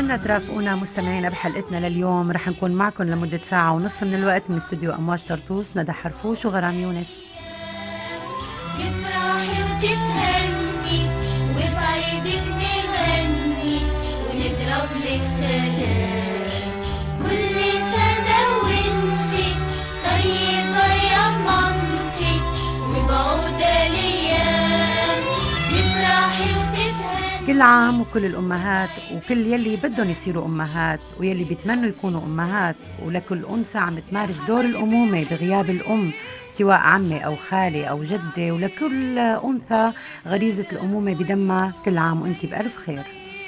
مستنيينا ترافقونا مستمعينا بحلقتنا لليوم. رح نكون معكم لمدة ساعة ونص من الوقت من استوديو أمواج طرطوس. ندى حرفوش وغرام يونس. تفرحي وتتهني وفي عيدك نغني ونضرب لك سلام كل سنة وانتي طيبة يا مامتي وبعود الأيام تفرحي وتتهني. كل عام وكل الأمهات وكل يلي بدهم يصيروا أمهات ويلي بيتمنوا يكونوا أمهات، ولكل أنثى عم تمارس دور الأمومة بغياب الأم سواء عمة أو خالة أو جدة، ولكل أنثى غريزة الأمومة بدمها. كل عام وأنت بألف خير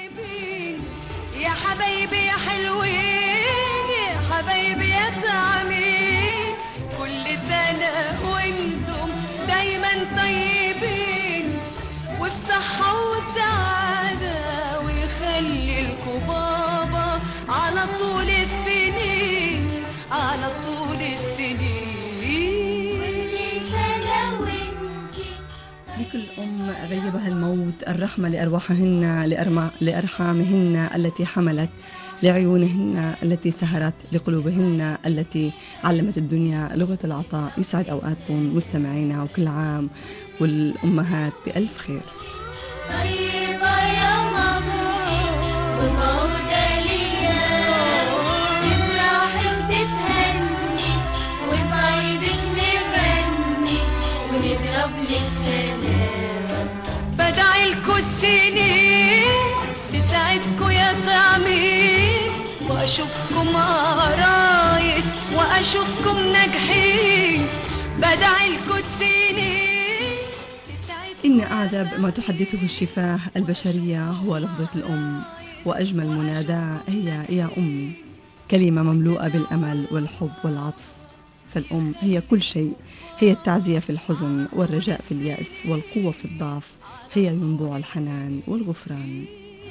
يا حبايبي يا حلوين يا حبايبي يا طعمين، كل سنة وانتم دايما طيبين وفي صحة وسعادة، ويخلي لكم بابا على طول السنين على طول السنين. كل سنة وانتي لكل أم غيبها الموت الرحمة لأرواحهن لأرحامهن التي حملت، لعيونهن التي سهرت، لقلوبهن التي علمت الدنيا لغة العطاء. يسعد أوقاتكم مستمعينا، وكل عام والأمهات بألف خير. طيبة يا مامتي وبعود الأيام تفرحي وتتهني وفي عيدك نغني ونضرب لك سلام. بدعي لكم السنين تسعدكم يا طعمين، وأشوفكم عرايس وأشوفكم ناجحين. بدعي لكم السنين إن أعذب ما تحدثه الشفاه البشرية هو لفظة الأم، وأجمل مناداة هي يا أمي، كلمة مملوءة بالأمل والحب والعطف. فالأم هي كل شيء، هي التعزية في الحزن والرجاء في اليأس والقوة في الضعف، هي ينبوع الحنان والغفران.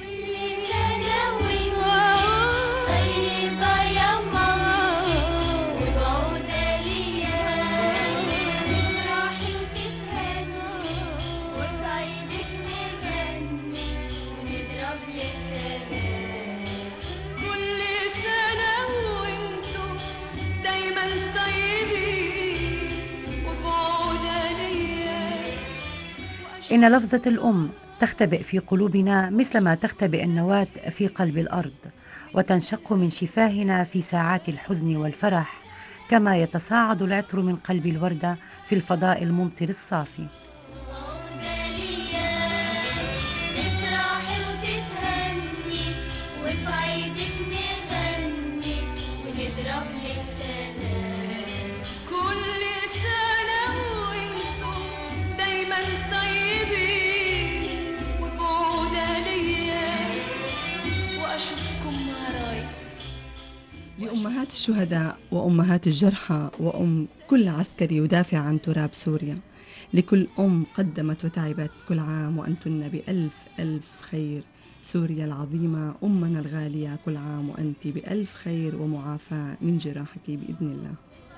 طيبة يا مامتي وبعود الأيام تفرحي وتتهني وفي عيدك نغني ونضرب لك سلام. كل سنة وانتم دايما طيبين وبعود الأيام. إن لفظة الأم تختبئ في قلوبنا مثلما تختبئ النواة في قلب الأرض، وتنشق من شفاهنا في ساعات الحزن والفرح، كما يتصاعد العطر من قلب الوردة في الفضاء الممطر الصافي. وبعود الأيام تفرحي وتتهني وفي عيدك نغني ونضرب لك سلام. كل سنة وانتم دايما طيبين وبعود الأيام وأشوفكم عرايس. لأمهات الشهداء وأمهات الجرحى وأم كل عسكري يدافع عن تراب سوريا، لكل أم قدمت وتعبت، كل عام وأنتن بألف ألف خير. سوريا العظيمة أمنا الغالية، كل عام وأنت بألف خير ومعافاة من جراحك بإذن الله.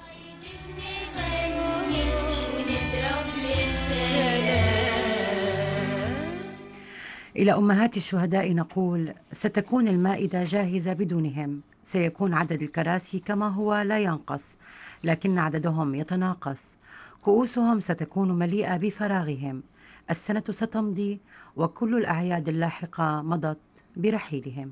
نغني ونضرب لك سلام. إلى أمهات الشهداء نقول: ستكون المائدة جاهزة بدونهم، سيكون عدد الكراسي كما هو لا ينقص، لكن عددهم يتناقص. كؤوسهم ستكون مليئة بفراغهم. السنة ستمضي وكل الأعياد اللاحقة مضت برحيلهم.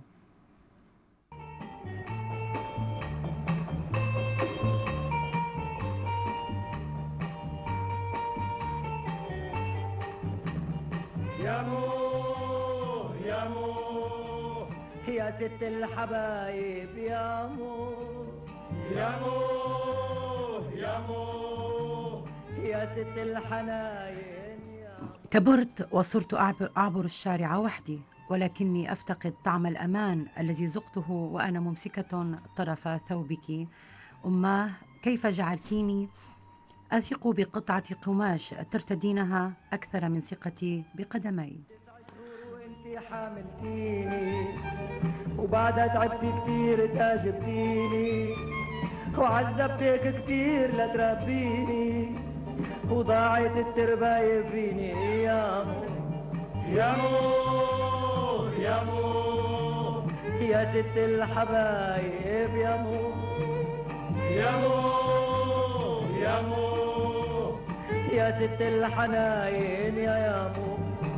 يا مو يا مو يا ست الحبايب يا مو يا مو يا مو يا ست الحناين يا كبرت وصرت أعبر الشارع وحدي، ولكني أفتقد طعم الأمان الذي ذقته وأنا ممسكة طرف ثوبك. أماه، كيف جعلتيني أثق بقطعة قماش ترتدينها أكثر من ثقتي بقدمي. وانتي حاملتيني وبعدها تعبتي كتير تاجبتيني وعذبتك كتير لتربيني وضاعت الترباية فيني يا مو يا مو يا مو يا ست الحبايب يا مو يا مو يا مو يا ست الحناين يا مو.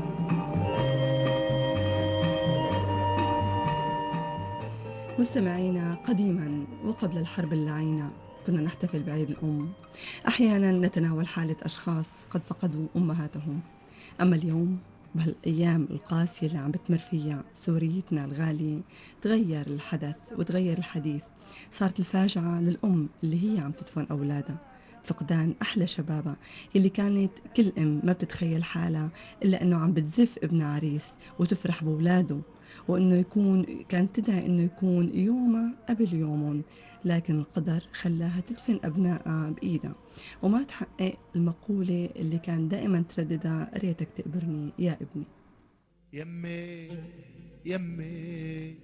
مستمعينا، قديما وقبل الحرب اللعينة كنا نحتفل بعيد الأم. أحيانا نتناول حالة أشخاص قد فقدوا أمهاتهم. أما اليوم بهالأيام القاسية اللي عم بتمر فيها سوريتنا الغالية، تغير الحدث وتغير الحديث. صارت الفاجعة للأم اللي هي عم تدفن أولادها، فقدان أحلى شبابها اللي كانت كل أم ما بتتخيل حالها إلا أنه عم بتزف ابن عريس وتفرح بأولاده، وأنه كانت تدعي أنه يكون يومها قبل يومهم، لكن القدر خلاها تدفن أبنائها بإيدها وما تحقق المقولة اللي كان دائما ترددها: ريتك تقبرني يا ابني. يمي يمي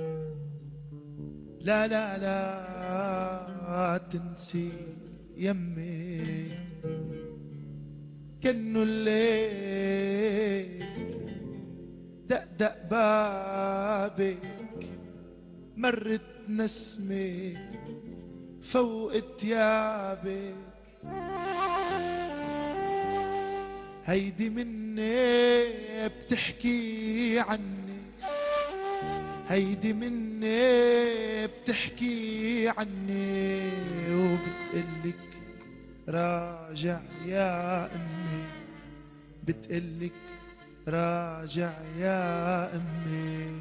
لا لا لا تنسي يمي، كأنه الليل دق بابك، مرت نسمة فوق تيابك، هيدي مني بتحكي عني، هيدي مني بتحكي عني، وبتقلك راجع يا أمي، بتقلك راجع يا أمي.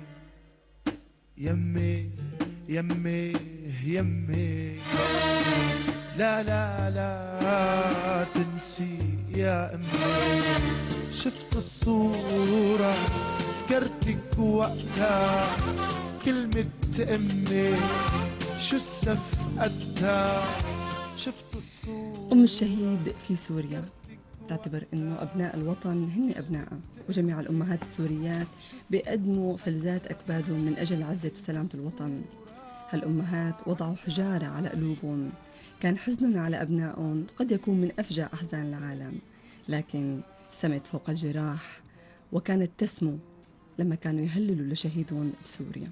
يمي يمي يمي لا لا لا تنسي يا أمي، شفت الصورة فكرتك وقتها، كلمة أمي شو استفقدتها، شفت الصورة. أم الشهيد في سوريا تعتبر أنه أبناء الوطن هن أبنائها، وجميع الأمهات السوريات بيقدموا فلذات أكبادهم من أجل عزة وسلامة الوطن. هالأمهات وضعوا حجارة على قلوبهم، كان حزنهم على أبنائهم قد يكون من أفجع أحزان العالم، لكن سمت فوق الجراح وكانت تسمو لما كانوا يهللوا لشهيدهم بسوريا.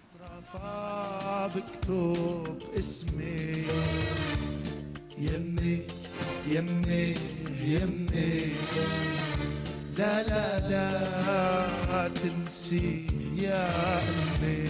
بكتب اسمي يمي يمي يمي لا لا لا تنسي يا أمي.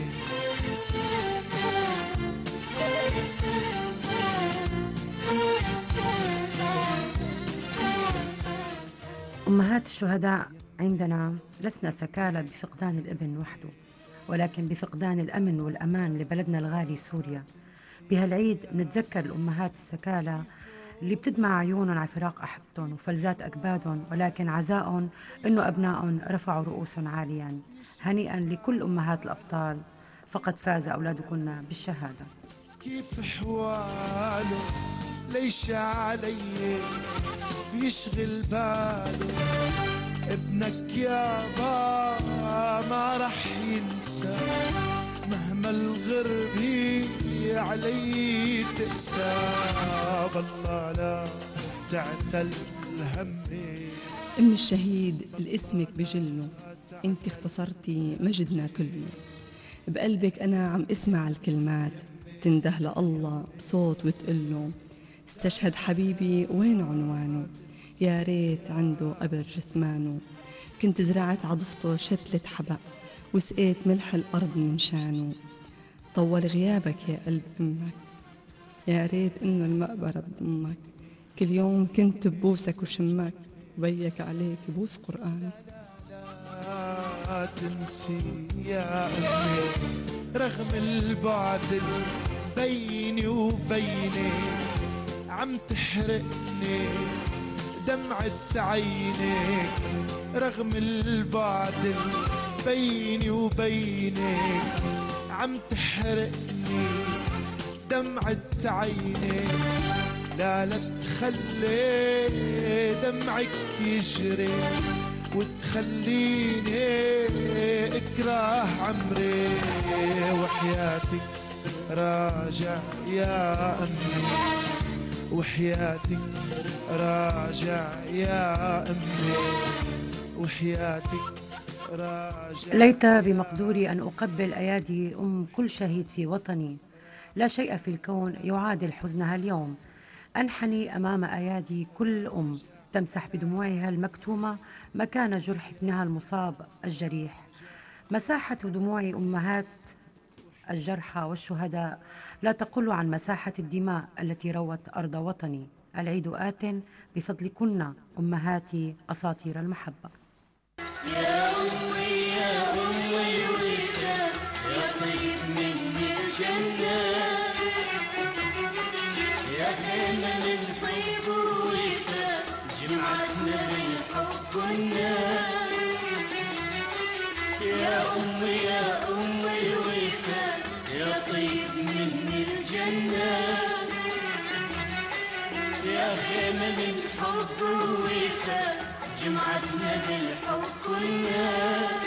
أمهات الشهداء عندنا لسنا سكالى بفقدان الابن وحده، ولكن بفقدان الأمن والأمان لبلدنا الغالي سوريا. بهالعيد بنتذكر الأمهات السكالى اللي بتدمع عيونهم على فراق أحبتهم وفلذات أكبادهم، ولكن عزائهم إنه أبنائهم رفعوا رؤوسهم عاليا. هنيئا لكل أمهات الأبطال، فقد فاز أولادكن بالشهادة. كيف حواله ليش علي بيشغل باله، ابنك يابا ما رح ينسى، مهما الغربة علي تقسى، بالله لا تعتل همي. أم الشهيد الاسمك بجله، انت اختصرتي مجدنا كله، بقلبك أنا عم اسمع الكلمات تنده لله بصوت وتقله: استشهد حبيبي وين عنوانه، يا ريت عنده قبر جثمانه، كنت زرعت عضفته شتلة حبق وسقيت ملح الأرض من شانه، طول غيابك يا قلب أمك، يا ريت إنه المقبرة بأمك، كل يوم كنت ببوسك وشمك وبيك عليك بوس قرآن. لا تنسي يا أمي رغم البعد بيني وبينك، عم تحرقني دمعة عينك، رغم البعد بيني وبينك، عم تحرقني دمعة عينك، لا لا تخلي دمعك يجري وتخليني اكره عمري، وحياتك راجع يا أمي، وحياتك راجع يا أمي، وحياتك راجع ليت بمقدوري أن أقبل أيادي كل شهيد في وطني. لا شيء في الكون يعادل حزنها اليوم. أنحني أمام أيادي كل تمسح بدموعها المكتومة مكان جرح ابنها المصاب الجريح. مساحة دموع أمهات الجرحى والشهداء لا تقل عن مساحة الدماء التي روت أرض وطني. العيد آت بفضلكن أمهاتي أساطير المحبة. يا أمي يا أمي الوداد يا طيب مني الجنة يا خيمة من طيب ووداد جمعتنا بالحب والنار يا أمي يا أمي الوداد يا طيب مني الجنة يا خيمة من حب ووداد جمعتنا بالحب والنار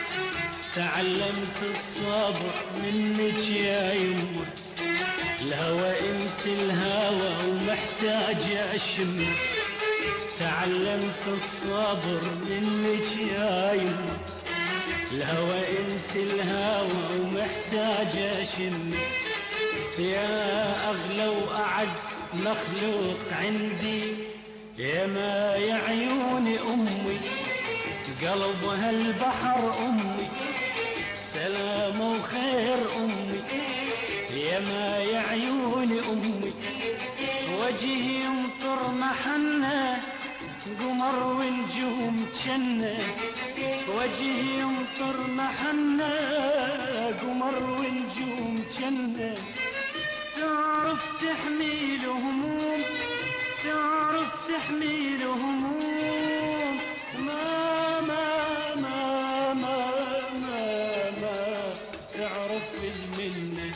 تعلمت الصبر منك يا يمه الهوى انت الهوى ومحتاج اشم تعلمت الصبر منك يا يمه الهوى انت الهوى ومحتاج اشم يا اغلى واعز مخلوق عندي يا ما يا عيون أمي قلبها البحر أمي سلام وخير أمي يا ما يا عيون أمي وجهي يمطر محنة قمر ونجوم تشنة وجهي يمطر محنة قمر ونجوم تشنة تعرف تحميل هموم تعرف تحميل هموم ما ما ما ما ما ما تعرف المنة.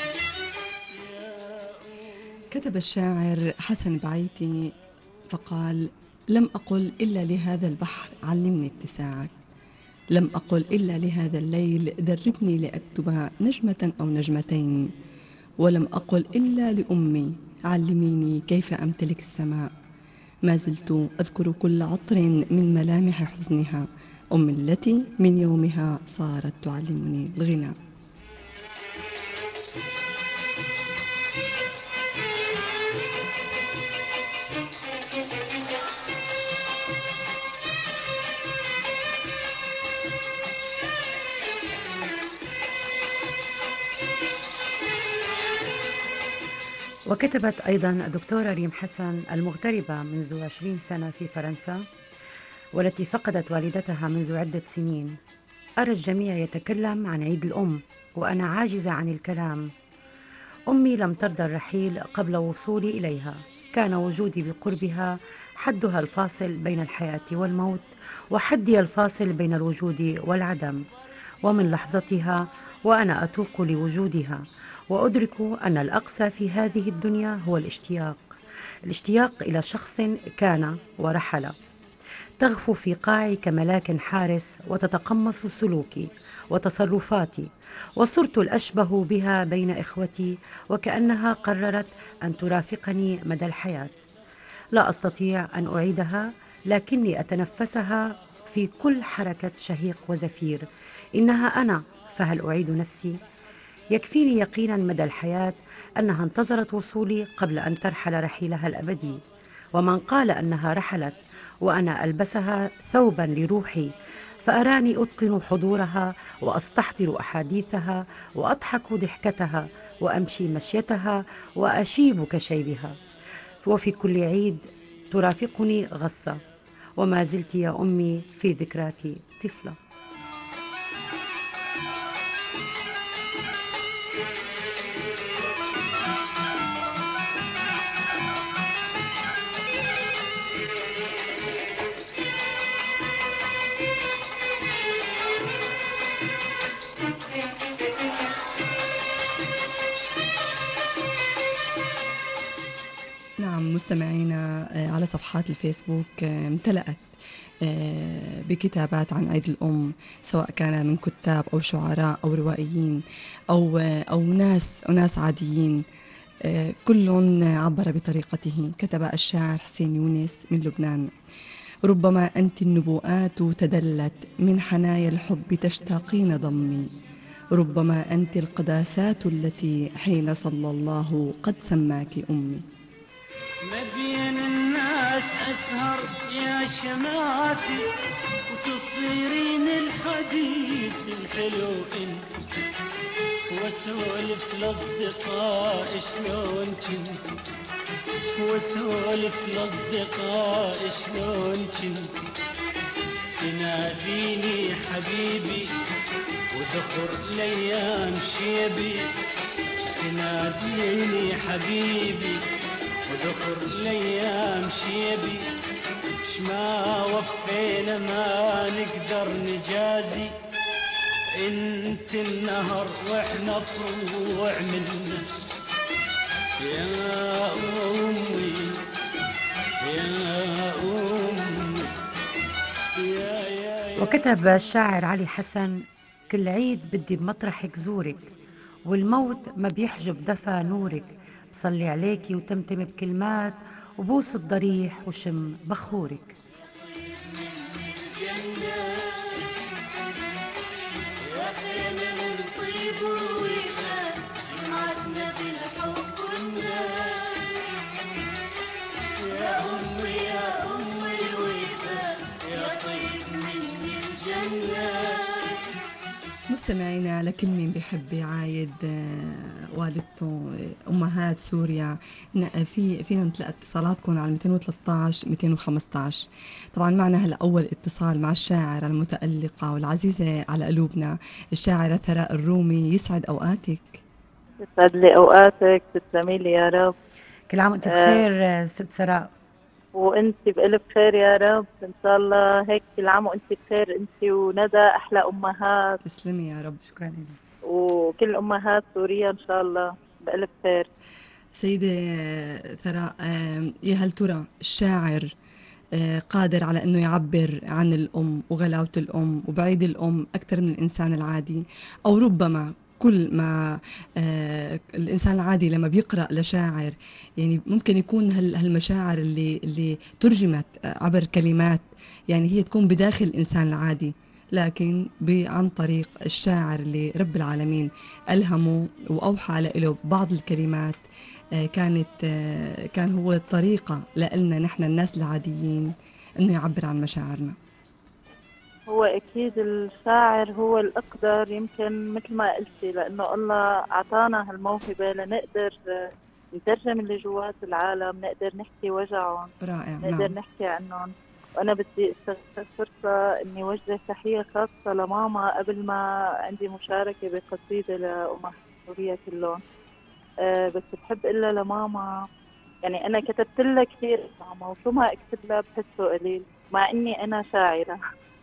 كتب الشاعر حسن بعيتي فقال: لم أقل إلا لهذا البحر علمني اتساعك، لم أقل إلا لهذا الليل دربني لأكتب نجمة أو نجمتين، ولم أقل إلا لأمي علميني كيف أمتلك السماء. ما زلت أذكر كل عطر من ملامح حزنها، أمي التي من يومها صارت تعلمني الغناء. وكتبت أيضا الدكتورة ريم حسن المغتربة منذ 20 سنة في فرنسا، والتي فقدت والدتها منذ عدة سنين: أرى الجميع يتكلم عن عيد الأم وأنا عاجزة عن الكلام. أمي لم ترضى الرحيل قبل وصولي إليها. كان وجودي بقربها حدها الفاصل بين الحياة والموت، وحدي الفاصل بين الوجود والعدم. ومن لحظتها وأنا أتوق لوجودها، وأدرك أن الأقصى في هذه الدنيا هو الاشتياق، الاشتياق إلى شخص كان ورحل. تغفو في قاعي كملاك حارس، وتتقمص سلوكي وتصرفاتي، وصرت الأشبه بها بين إخوتي، وكأنها قررت أن ترافقني مدى الحياة. لا أستطيع أن أعيدها، لكني أتنفسها في كل حركة شهيق وزفير. إنها أنا، فهل أعيد نفسي؟ يكفيني يقينا مدى الحياة أنها انتظرت وصولي قبل أن ترحل رحيلها الأبدي. ومن قال أنها رحلت وأنا ألبسها ثوبا لروحي، فأراني أتقن حضورها وأستحضر أحاديثها وأضحك ضحكتها وأمشي مشيتها وأشيب كشيبها. وفي كل عيد ترافقني غصة، وما زلت يا أمي في ذكراك طفلة. نعم مستمعينا، على صفحات الفيسبوك امتلأت بكتابات عن عيد الأم، سواء كان من كتاب أو شعراء أو روائيين أو ناس عاديين، كل عبر بطريقته. كتب الشاعر حسين يونس من لبنان ربما أنت النبوءات تدلت من حنايا الحب تشتاقين ضمي، ربما أنت القداسات التي حين صلى الله قد سماك أمي. ما بين الناس أسهر يا شماتي وتصيرين الحديث الحلو انت، واسولف لاصدقاء شلون كنت، واسولف لاصدقاء شلون كنت، تناديني حبيبي وذكر الايام شيبي، تناديني حبيبي وذكر الايام شيبي، شما وفينا ما نقدر نجازي، انت النهر واحنا فروع منا، يا امي يا امي وكتب الشاعر علي حسن: كل عيد بدي بمطرحك زورك، والموت ما بيحجب دفى نورك، بصلي عليكي وتمتم بكلمات، وبوس الضريح وشم بخورك. يا خيمة من طيب ووفاء جمعتنا بالحب والنار، يا أمي الوفاء يا طيب من الجنة. مستمعينا، لكل مين بيحب يعايد والدته أمهات سوريا، فينا نتلقى اتصالاتكم على 213 215. طبعا معنا هلا أول اتصال مع الشاعرة المتألقة والعزيزة على قلوبنا، الشاعرة ثراء الرومي. يسعد أوقاتك. يسعد لي أوقاتك، تسلمي لي يا رب. كل عام وانت بخير ست سراء. وانت بألف خير يا رب، ان شاء الله هيك كل عام وانت بخير، انت وندى احلى امهات. تسلمي يا رب. شكرا لك. وكل امهات سوريا ان شاء الله بألف خير. سيدة ثراء، يا هل ترى الشاعر قادر على أنه يعبر عن الأم وغلاوة الأم وبعيد الأم أكثر من الإنسان العادي؟ أو ربما كل ما الإنسان العادي لما بيقرأ لشاعر يعني ممكن يكون هالمشاعر اللي ترجمت عبر كلمات يعني هي تكون بداخل الإنسان العادي، لكن عن طريق الشاعر اللي رب العالمين ألهمه وأوحى له بعض الكلمات، كان هو الطريقة لنا نحن الناس العاديين إنه يعبر عن مشاعرنا. هو أكيد الشاعر هو الأقدر، يمكن مثل ما قلتي، لأنه الله أعطانا هالموهبة لنقدر نترجم اللي جوات العالم، نقدر نحكي وجعهم، رائع. نقدر نعم. نحكي عنهم. وأنا بدي استغل الفرصة إني وجه تحية خاصة لماما قبل ما عندي مشاركة بقصيدة لأمهات سوريا كلهم. بس بحب إلا لماما، يعني أنا كتبت لها كثير ماما، وشو ما أكتب لها بحسه قليل مع إني أنا شاعرة.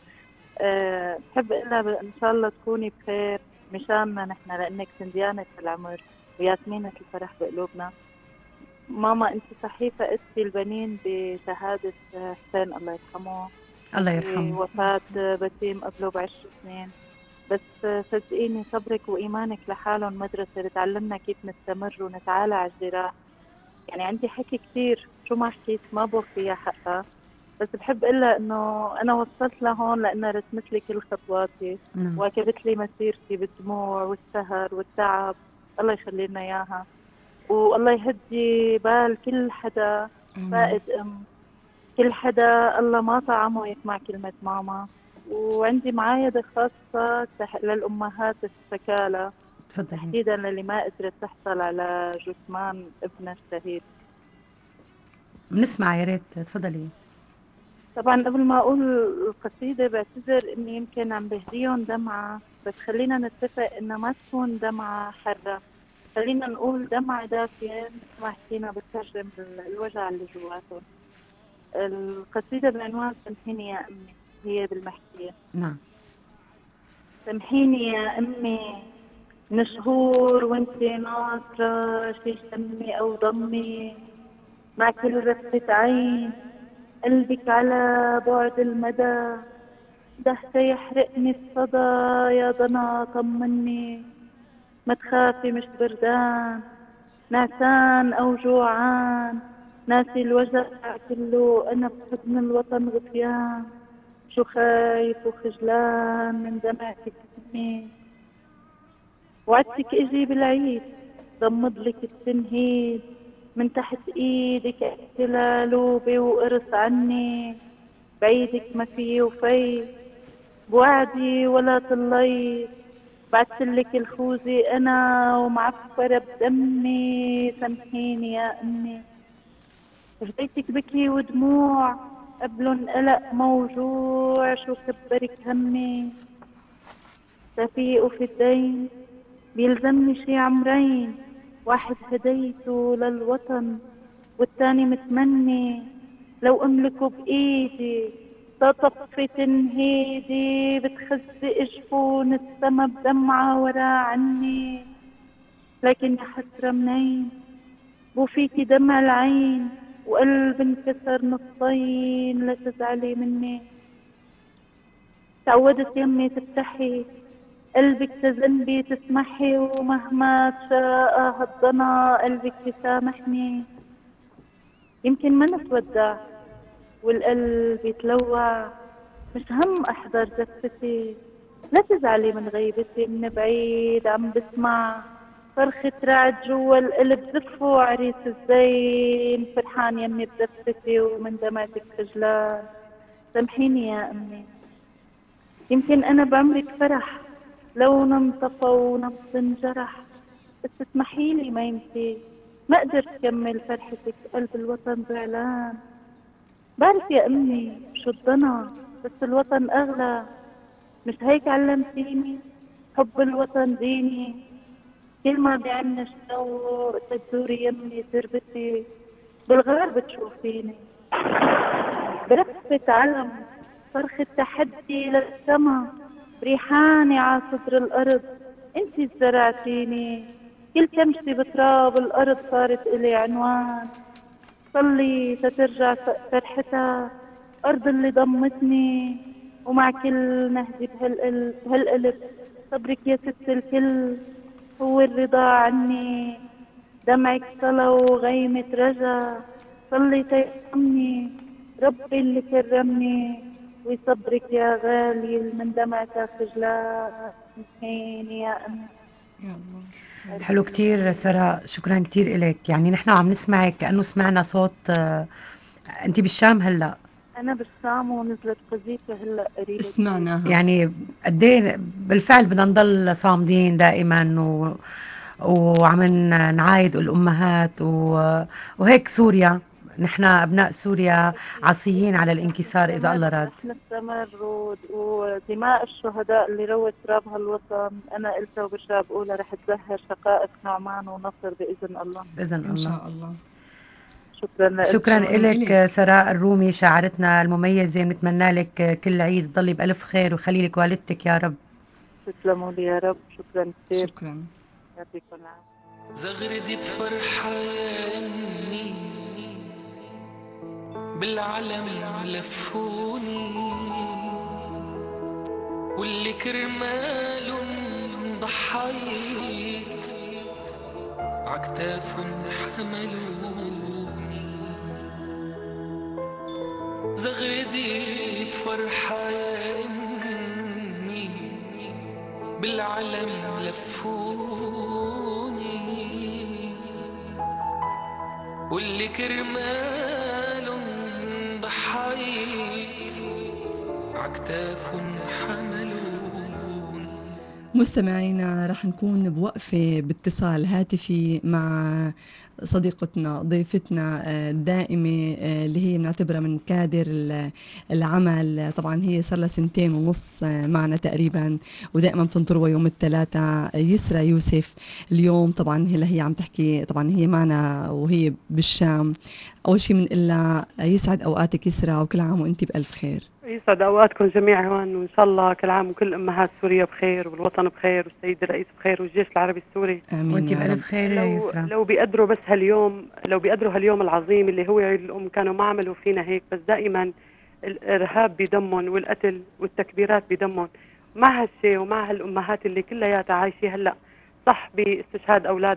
بحب إلا إن شاء الله تكوني بخير مشاننا نحن، لأنك سنديانة العمر وياسمينة الفرح بقلوبنا. ماما أنت صحيفة أسفي البنين بشهادة حسين الله يرحمه، الله يرحمه. وفاة بسيم قبله ب10 سنين. بس صدقيني صبرك وإيمانك لحالهم مدرسة بتعلمنا كيف نستمر ونتعالى على الجراح. يعني عندي حكي كتير، شو ما حكيت ما بوفيها حقها، بس بحب إلا إنه أنا وصلت لهون لأنها رسمت لي كل خطواتي، واكبت لي مسيرتي بالدموع والسهر والتعب. الله يخلي لنا إياها، والله يهدي بال كل حدا فائد كل حدا الله ما طعمه يسمع كلمة ماما. وعندي معايدة خاصة للأمهات الشكالة، تحديدا للي ما قدرت تحصل على جثمان ابنها الشهيد. بنسمع، يا ريت تفضلي. طبعا قبل ما أقول القصيدة بعتذر إني يمكن عم بهديهم دمعة، بس خلينا نتفق إنها ما تكون دمعة حرة، خلينا نقول دمعة دافية مثل ما حكينا بترجم الوجع اللي جواتهم. القصيدة بعنوان سامحيني يا أمي، هي بالمحكية. نعم. سامحيني يا أمي من شهور وانت ناطرة شي شمي أو ضمي، مع كل رفة عين قلبك على بعد المدى، دهشة يحرقني الصدى يا ضنا طمني. ما تخافي مش بردان نعسان أو جوعان، ناسي الوجع كله أنا بحضن الوطن غثيان، شو خايف وخجلان من دمعتك أمي. وعدتك اجي بالعيد ضمضلك التنهيد، من تحت ايدك احتلالوبي وقرص عني، بعيدك ما في وفي بوعدي ولا طليت. بعتلك الخوذي انا ومعفرة بدمي، سامحيني يا امي. فديتك بكي ودموع قبلن قلق موجوع، شو كبرك همي. تفيق وفي الدين بيلزمني شي عمرين، واحد هديته للوطن والتاني متمني لو املكه بايدي. تطفي تنهيدي بتخزق جفون السما بدمعة ورا عني، لكن يا حسرة منين بو فيكي دمع العين وقلب انكسر نصين. لا تزعلي مني، تعودت يمي تفتحي قلبك تذنبي تسمحي، ومهما شاء هالضنا قلبك يسامحني. يمكن ما نتودع والقلب يتلوع، مش هم أحضر زفتي. لا تزعلي من غيبتي، من بعيد عم بسمع صرخة رعد جوا القلب. زفوا عريس الزين فرحان يمي بزفتي، ومن دمعتك خجلان. سامحيني يا أمي، يمكن أنا بعمرك فرح لو انطفى ونبض انجرح، بس اسمحيلي ما يمشي ما قدرت كمل فرحتك قلب الوطن زعلان. بعرف يا امي شو الضنا بس الوطن اغلى، مش هيك علمتيني حب الوطن ديني. كل ما بيعنا الشوق تدوري يمي تربتي، بالغار بتشوفيني برفة علم صرخة تحدي للسما. بريحاني على صدر الأرض انتي زرعتيني، كل كمشة بتراب الأرض صارت إلي عنوان. صلي تترجع فرحتها أرض اللي ضمتني، ومع كل نهجة بهالقلب صبرك يا ست الكل هو الرضا عني. دمعك صلى وغيمة رجا، صلي تيرحمني ربي اللي كرمني، ويصبرك يا غالي من دمعتك خجلان. سامحيني يا أمي. يا الله. حلو كتير سراء، شكرا كتير إلك. يعني نحن عم نسمعك كأنه سمعنا صوت أنت بالشام هلأ. أنا بالشام ونزلت قذيفة هلا قريبة. سمعناها. يعني قد ايه بالفعل بدنا نضل صامدين دائما وعم نعايد الامهات وهيك سوريا، نحن ابناء سوريا عصيين على الانكسار اذا الله راد. رح نستمر ودماء الشهداء اللي روت تراب هالوطن أنا قلتها وبرجع بقولها رح تزهر شقائق نعمان ونصر بإذن الله. باذن إن الله. شاء الله. شكرا لك. شكرا شكراً لك إلك. سراء الرومي شاعرتنا المميزه، بنتمنى لك كل عيد تضلي بالف خير وخلي لك والدتك يا رب. تسلموا لي يا رب، شكرا كثير. شكرا. يعطيكم العافية. زغردي بفرحة يا أمي بالعلم لفوني، واللي كرمالهم ضحيت عكتاف حملوني. زغردي بفرحة يا أمي بالعلم لفوني، واللي كرمالهم ضحيت عكتاف حملوني. مستمعينا رح نكون بوقفة باتصال هاتفي مع صديقتنا ضيفتنا الدائمة اللي هي بنعتبرها من كادر العمل. طبعا هي صار لها 2.5 معنا تقريبا، ودائما بتنطروا يوم الثلاثاء. يسرا يوسف اليوم طبعا هي عم تحكي، طبعا هي معنا وهي بالشام. أول شيء بنقول لها يسعد أوقاتك يسرا، وكل عام وأنت بألف خير. يسعد أوقاتكم جميعا، وإن شاء الله كل عام وكل أمهات سوريا بخير، والوطن بخير، والسيد الرئيس بخير، والجيش العربي السوري. آمين وانت يا بألف رب. خير يا يسرا. لو بيقدروا بس لو بيقدروا هاليوم العظيم اللي هو عيد الأم كانوا ما عملوا فينا هيك. بس دائما الإرهاب بدمهم والقتل والتكبيرات بدمهم. مع هالشيء ومع هالأمهات اللي كلياتها عايشة هلأ صح باستشهاد أولادها،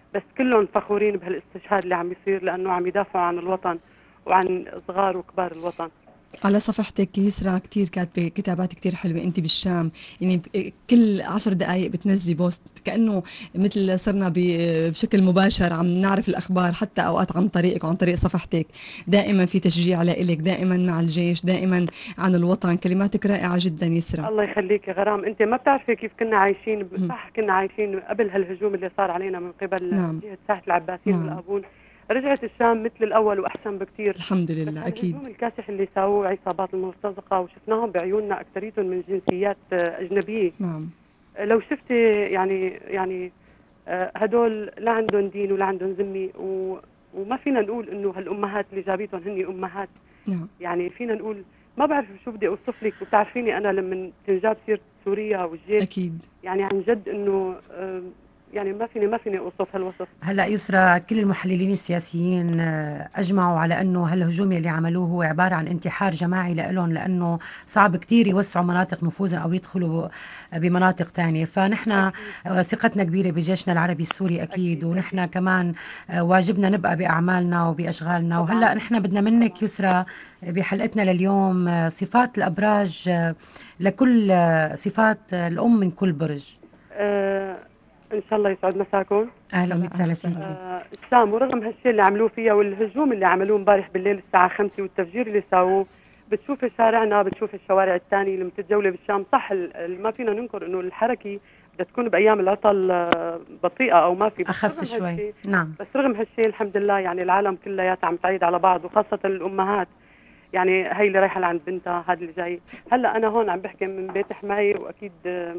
بس كلهم فخورين بهالاستشهاد اللي عم يصير، لأنه عم يدافعوا عن الوطن وعن صغار وكبار الوطن. على صفحتك يسرى كتير كاتبة كتابات كتير حلوة. انت بالشام يعني كل 10 دقايق بتنزلي بوست، كأنه مثل صرنا بشكل مباشر عم نعرف الأخبار، حتى أوقات عن طريقك وعن طريق صفحتك. دائما في تشجيع لإلك، دائما مع الجيش، دائما عن الوطن. كلماتك رائعة جدا يسرى. الله يخليك يا غرام، انت ما بتعرفي كيف كنا عايشين. صح كنا عايشين قبل هالهجوم اللي صار علينا من قبل نعم. جهة ساحة العباسيين نعم. والآبون. رجعت الشام مثل الأول وأحسن بكتير الحمد لله. أكيد. الهجوم الكاسح اللي ساووه عصابات المرتزقة وشفناهم بعيوننا أكثريتهم من جنسيات أجنبية. نعم. لو شفتي يعني هدول لا عندهم دين ولا عندهم ذمة، وما فينا نقول إنه هالأمهات اللي جابيتهم هن أمهات. نعم. يعني فينا نقول ما بعرف شو بدي أوصف لك. وبتعرفيني أنا لما تنجاب سيرة سوريا والجيش أكيد يعني عن جد إنه يعني ما فيني أوصف هالوصف. هلا يسرى، كل المحللين السياسيين اجمعوا على انه هالهجوم اللي عملوه هو عباره عن انتحار جماعي لهم، لانه صعب كتير يوسعوا مناطق نفوذهم او يدخلوا بمناطق تانية. فنحن ثقتنا كبيره بجيشنا العربي السوري اكيد، ونحن كمان واجبنا نبقى باعمالنا وباشغالنا. وهلا نحن بدنا منك يسرى بحلقتنا لليوم صفات الابراج لكل صفات الام من كل برج. ان شاء الله يسعد مساكم. اهلا وسهلا فيك. الشام ورغم هالشيء اللي عملوه فيها والهجوم اللي عملوه امبارح بالليل الساعه 5 والتفجير اللي ساووه، بتشوف شارعنا، بتشوف الشوارع الثانيه لما تتجولي بالشام. صح ما فينا ننكر انه الحركه بدها تكون بايام العطل بطيئه او ما في، اخف شوي. نعم. بس رغم هالشيء الحمد لله يعني العالم كلياتها عم تعيد على بعض، وخاصه الامهات. يعني هي اللي رايحه لعند بنتها، هذا اللي جاي. هلا انا هون عم بحكي من بيت حمايه، واكيد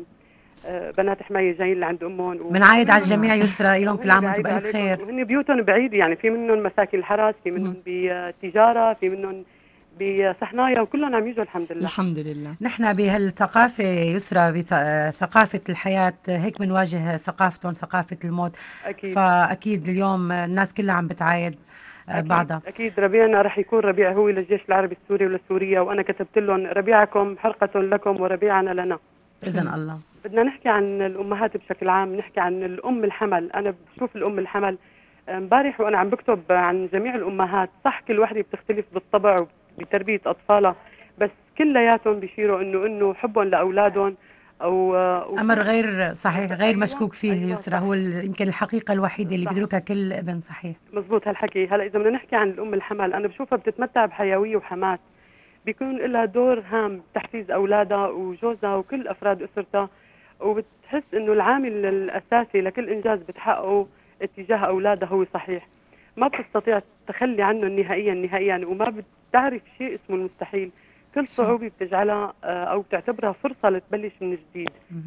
بنات حماية جايين لعند امهم. بنعايد على الجميع يسرى، لهم كل عام وانتم بألف خير. وهن بيوتهم بعيد، يعني في منهم مساكن الحرس، في منهم بتجارة، في منهم بصحنايا، وكلهم عم يجوا الحمد لله. الحمد لله. نحن بهالثقافة يسرى، بثقافة الحياة هيك بنواجه ثقافتهم، ثقافة الموت. أكيد. فأكيد اليوم الناس كلها عم بتعايد بعضها. أكيد ربيعنا رح يكون ربيع هو للجيش العربي السوري ولسوريا، وأنا كتبت لهم ربيعكم حرقة لكم وربيعنا لنا. إذن الله. بدنا نحكي عن الأمهات بشكل عام، نحكي عن الأم الحمل. أنا بشوف الأم الحمل امبارح وأنا عم بكتب عن جميع الأمهات. صح كل وحدة بتختلف بالطبع وبتربية أطفالها، بس كلياتهم بيشيروا إنه حبهم لأولادهم أو أمر غير صحيح، غير مشكوك فيه. يسرى هو يمكن الحقيقة الوحيدة اللي بيدركها كل ابن. صحيح، مزبوط هالحكي. هلا إذا بدنا نحكي عن الأم الحمل، أنا بشوفها بتتمتع بحيوية وحماس، بيكون لها دور هام بتحفيز أولادها وجوزها وكل أفراد أسرتها، وبتحس إنه العامل الأساسي لكل إنجاز بتحققه اتجاه أولادها هو صحيح. ما بتستطيع التخلي عنه نهائيا، وما بتعرف شيء اسمه المستحيل. كل صعوبة بتجعلها أو بتعتبرها فرصة لتبلش من جديد.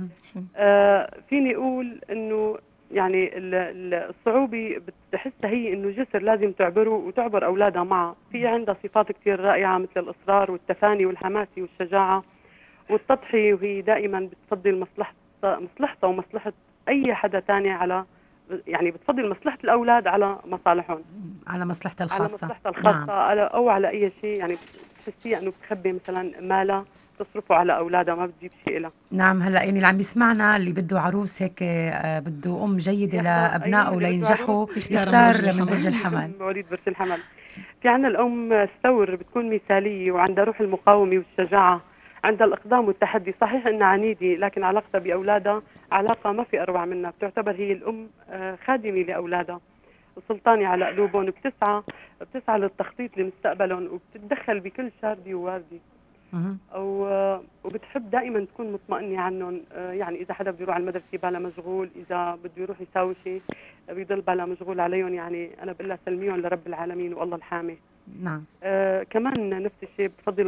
فيني أقول إنه يعني الصعوبة بتحسها هي إنه جسر لازم تعبره وتعبر أولادها معها. في عندها صفات كتير رائعة مثل الإصرار والتفاني والحماسة والشجاعة والتضحية، وهي دائما بتفضل مصلحتها ومصلحة أي حدا تاني على، يعني بتفضل مصلحة الأولاد على مصالحهم، على مصلحتها الخاصة. نعم. أو على أي شيء. يعني بتحسيها إنه بتخبي مثلا مالها تصرفه على أولادها، ما بتجيب شيء لها. نعم. هلا يعني اللي عم يسمعنا اللي بده عروس هيك بده أم جيدة لأبنائه لينجحوا، يختار من برج الحمل. مواليد برج الحمل. في عنا الأم الثور بتكون مثالية وعندها روح المقاومة والشجاعة، عندها الإقدام والتحدي. صحيح إنها عنيدة، لكن علاقتها بأولادها علاقة ما في أروع منها. بتعتبر هي الأم خادمة لأولادها وسلطانة على قلوبهم، بتسعى للتخطيط لمستقبلهم، وبتتدخل بكل شاردة وواردة. وبتحب دائما تكون مطمئنة عنهم. يعني إذا حدا بده يروح على المدرسة بالا مشغول، إذا بده يروح يساوي شيء بيضل بالا مشغول عليهم. يعني أنا بقول لها سلميهم لرب العالمين والله الحامي. نعم. كمان نفس الشيء بتفضل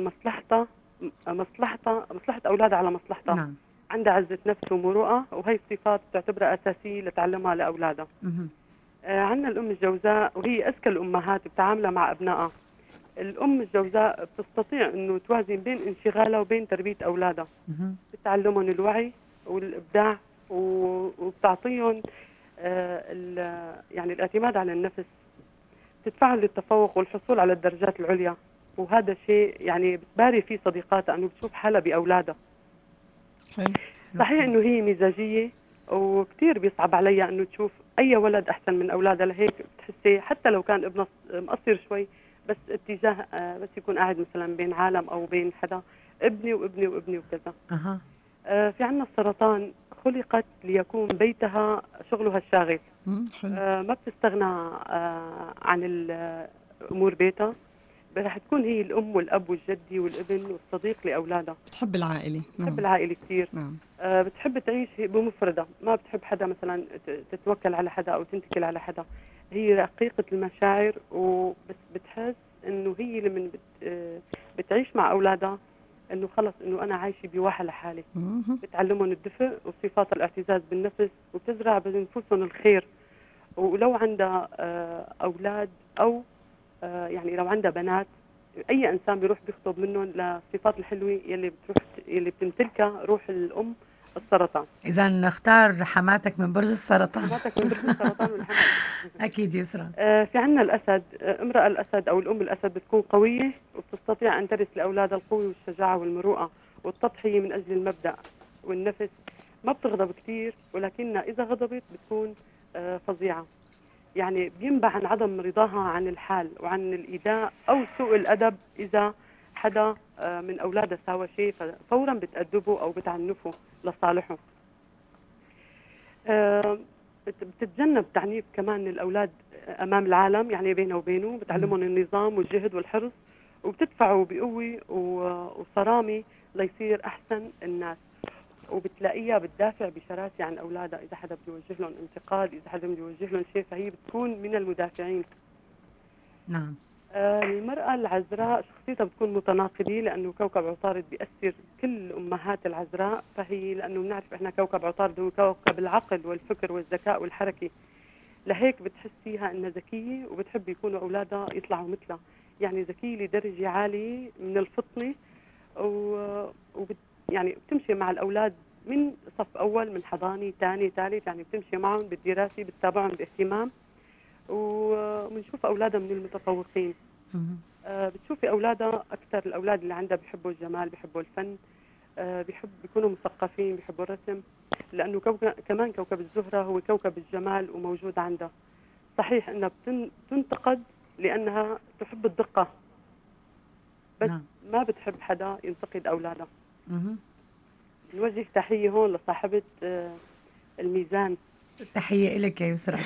مصلحة أولادها على مصلحتها. نعم. عندها عزة نفس ومروءة، وهي الصفات تعتبرها أساسية لتعلمها لأولادها. عندنا الأم الجوزاء، وهي أذكى الأمهات بتعاملها مع أبنائها. الأم الجوزاء بتستطيع إنه توازن بين انشغالها وبين تربية أولادها. بتعلمهم الوعي والإبداع، وبتعطيهم يعني الاعتماد على النفس. بتدفعهم للتفوق والحصول على الدرجات العليا، وهذا الشيء يعني بتباري فيه صديقاتها إنه بتشوف حالها بأولادها. صحيح إنه هي مزاجية، وكتير بيصعب عليها إنه تشوف اي ولد احسن من اولادها، لهيك بتحسي حتى لو كان ابنها مقصر شوي، بس اتجاه بس يكون قاعد مثلا بين عالم او بين حدا، ابني وابني وابني وكذا. اها. في عنا السرطان، خلقت ليكون بيتها شغلها الشاغل. حلو. ما بتستغنى عن امور بيتها. رح تكون هي الام والاب والجدي والابن والصديق لاولادها. بتحب العائلة. بتحب العائله كثير. نعم. بتحب تعيش بمفردها، ما بتحب حدا مثلا تتوكل على حدا او تنتكل على حدا. هي رقيقه المشاعر، وبس بتحس انه هي لما بتعيش مع اولادها انه خلص انه انا عايشه بواحه لحالي. بتعلمهم الدفء وصفات الاعتزاز بالنفس، وبتزرع بنفوسهم الخير. ولو عندها اولاد او يعني لو عندها بنات، اي انسان بيروح بيخطب منهم للصفات الحلوه يلي بتمتلكها روح الام السرطان. اذا نختار حماتك من برج السرطان. حماتك من برج السرطان والحمل. اكيد يسرا. في عنا الاسد، امراه الاسد او الام الاسد بتكون قويه، وبتستطيع ان ترث لاولادها القوه والشجاعه والمروءه والتضحيه من اجل المبدا والنفس. ما بتغضب كثير، ولكنها اذا غضبت بتكون فظيعه. يعني بينبع عن عدم رضاها عن الحال وعن الإيذاء أو سوء الأدب. إذا حدا من أولادها ساوى شيء فورا بتأدبه أو بتعنفه لصالحه. بتتجنب تعنيف كمان الأولاد أمام العالم، يعني بينه وبينه بتعلمهم النظام والجهد والحرص، وبتدفعه بقوة وصرامة ليصير أحسن الناس. وبتلاقيها بتدافع بشراسة عن أولادها. إذا حدا بده يوجه لهم انتقاد، إذا حدا بده يوجه لهم شيء، فهي بتكون من المدافعين. نعم. المرأة العذراء شخصيتها بتكون متناقضة، لأنه كوكب عطارد بيأثر كل أمهات العذراء. فهي لأنه بنعرف إحنا كوكب عطارد هو كوكب العقل والفكر والذكاء والحركة، لهيك بتحسيها إنها ذكية وبتحب يكونوا أولادها يطلعوا مثلها. يعني ذكية لدرجة عالية من الفطنة، يعني بتمشي مع الأولاد من صف أول، من حضاني ثاني ثالث، يعني بتمشي معهم بالدراسة، بتتابعهم باهتمام. وبنشوف أولادها من المتفوقين. بتشوفي أولادها أكثر، الأولاد اللي عندها بيحبوا الجمال، بيحبوا الفن، بيكونوا مثقفين، بيحبوا الرسم، لأنه كمان كوكب الزهرة هو كوكب الجمال وموجود عندها. صحيح أنها تنتقد لأنها تحب الدقة، بس ما بتحب حدا ينتقد أولادها. نوجه تحية هون لصاحبة الميزان. تحية لك يا يسرا.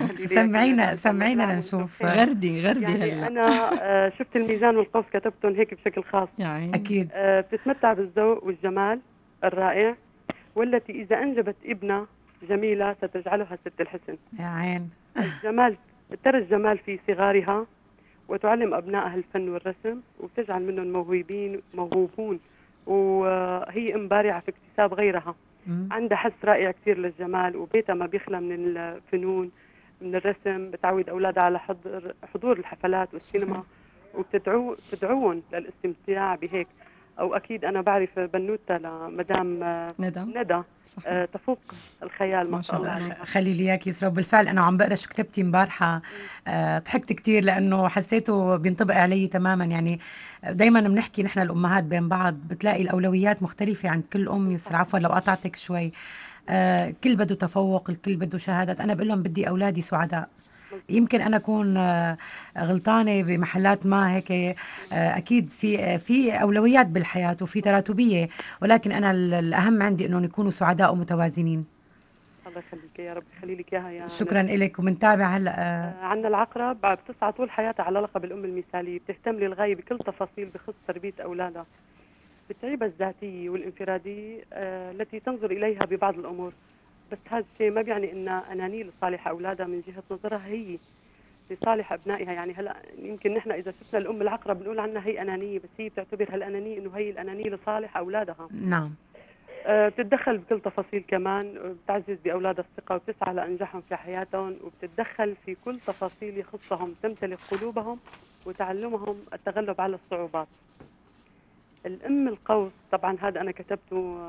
سمعينا لنشوف. غردي يعني هلا. أنا شفت الميزان والقوس كتبتهم هيك بشكل خاص. يعني أكيد. بتتمتع بالذوق والجمال الرائع، والتي إذا أنجبت ابنة جميلة ستجعلها ست الحسن. يا عين. ترى الجمال في صغارها، وتعلم أبنائها الفن والرسم، وبتجعل منهم موهوبون، وهي بارعة في اكتساب غيرها. عندها حس رائع كثير للجمال، وبيتها ما بيخلى من الفنون، من الرسم. بتعود أولادها على حضور الحفلات والسينما، وبتدعوهم للاستمتاع بهيك. أو أكيد أنا بعرف بنوتة لمدام ندى تفوق الخيال ما شاء الله عليها. خلي لي اياك يسرا. بالفعل انا عم بقرا شو كتبتي امبارحه، ضحكت كثير لانه حسيته بينطبق علي تماما. يعني دائما بنحكي نحن الامهات بين بعض، بتلاقي الاولويات مختلفه عند كل ام. يسرا عفوا لو قطعتك شوي. كل بده تفوق، الكل بده شهادات. انا بقول لهم بدي اولادي سعداء. يمكن انا اكون غلطانه بمحلات ما هيك. اكيد في اولويات بالحياه وفي تراتبيه، ولكن انا الاهم عندي انهم يكونوا سعداء ومتوازنين. الله يخليك يا رب، يخلي لك اياها يا شكرا لك. ومنتابع هلا عندنا العقرب بتسعى طول حياتها على لقب الام المثاليه، بتهتم للغايه بكل تفاصيل بخص تربيه اولادها. بتعيبها الذاتيه والانفراديه التي تنظر اليها ببعض الامور، بس هذا الشيء ما بيعني انها انانيه لصالح اولادها من جهه نظرها هي لصالح ابنائها. يعني هلا يمكن نحن اذا شفنا الام العقرب بنقول عنها هي انانيه، بس هي بتعتبر هالانانيه انه هي الانانيه لصالح اولادها. نعم. بتتدخل بكل تفاصيل كمان، بتعزز باولادها الثقه وبتسعى لانجاحهم في حياتهم، وبتتدخل في كل تفاصيل يخصهم، تمتلك قلوبهم وتعلمهم التغلب على الصعوبات. الام القوس طبعا هذا انا كتبته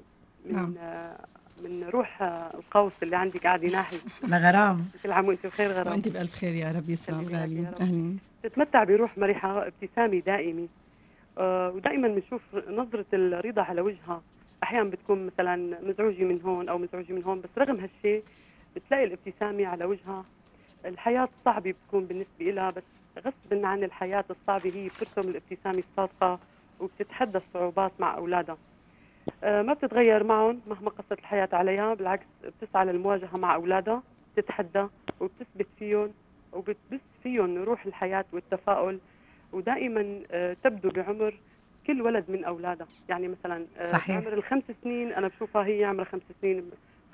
من روح القوس اللي عندك قاعد يناحي. لغرام. كل عام وانت بخير غرام. وانت بألف خير يا رب. يسلم غالي. اهلا. تتمتع بروح مرحه، ابتسامه دائمه، ودائما بنشوف نظره الرضا على وجهها. احيانا بتكون مثلا مزعوجه من هون او مزعوجه من هون، بس رغم هالشيء بتلاقي الابتسامة على وجهها. الحياة صعبة بتكون بالنسبة لها، بس غصب عن الحياة الصعبة هي بترسم الابتسامة الصادقة وبتتحدى الصعوبات مع أولادها. ما بتتغير معهم مهما قست الحياة عليها، بالعكس بتسعى للمواجهة مع أولادها، بتتحدى وبتثبت فيهم وبتبث فيهم روح الحياة والتفاؤل، ودائما تبدو بعمر كل ولد من أولادها. يعني مثلا صحيح. بعمر ال5 سنين أنا بشوفها هي عمرها 5 سنين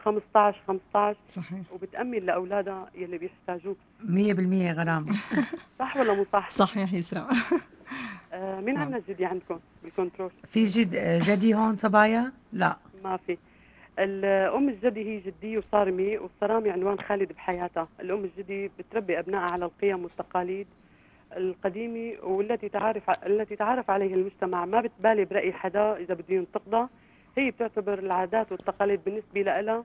15 صحيح. وبتأمن لأولادها يلي بيحتاجوه. 100% غرام. صح ولا مو صح؟ صحيح يسرا. مين نعم. عندنا جدي عندكم بالكنترول؟ في جدي هون صبايا؟ لا. ما في. الأم الجدي هي جدية وصارمة، والصرامة عنوان خالد بحياتها. الأم الجدي بتربي أبنائها على القيم والتقاليد القديمة التي تعرف عليها المجتمع، ما بتبالي برأي حدا إذا بده ينتقدها. هي بتعتبر العادات والتقاليد بالنسبة لها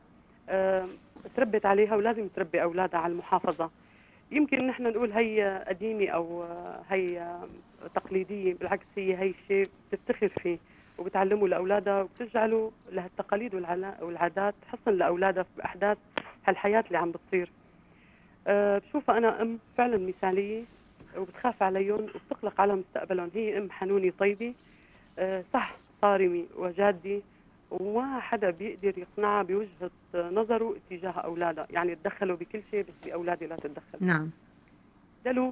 تربت عليها، ولازم تربي أولادها على المحافظة. يمكن نحن نقول هي قديمة أو هي تقليدية، بالعكس هي شيء بتفتخر فيه وبتعلمه لأولادها وبتجعله لها التقاليد والعادات حصن لأولادها بأحداث هالحياة اللي عم بتصير. بشوفها أنا أم فعلا مثالية وبتخاف عليهم وبتقلق على مستقبلهم. هي أم حنونة طيبة، صح صارمة وجادة، وما حدا بيقدر يقنعها بوجهة نظره اتجاه أولادها. يعني تدخلوا بكل شيء بس بأولادي لا تتدخل. نعم. دلو،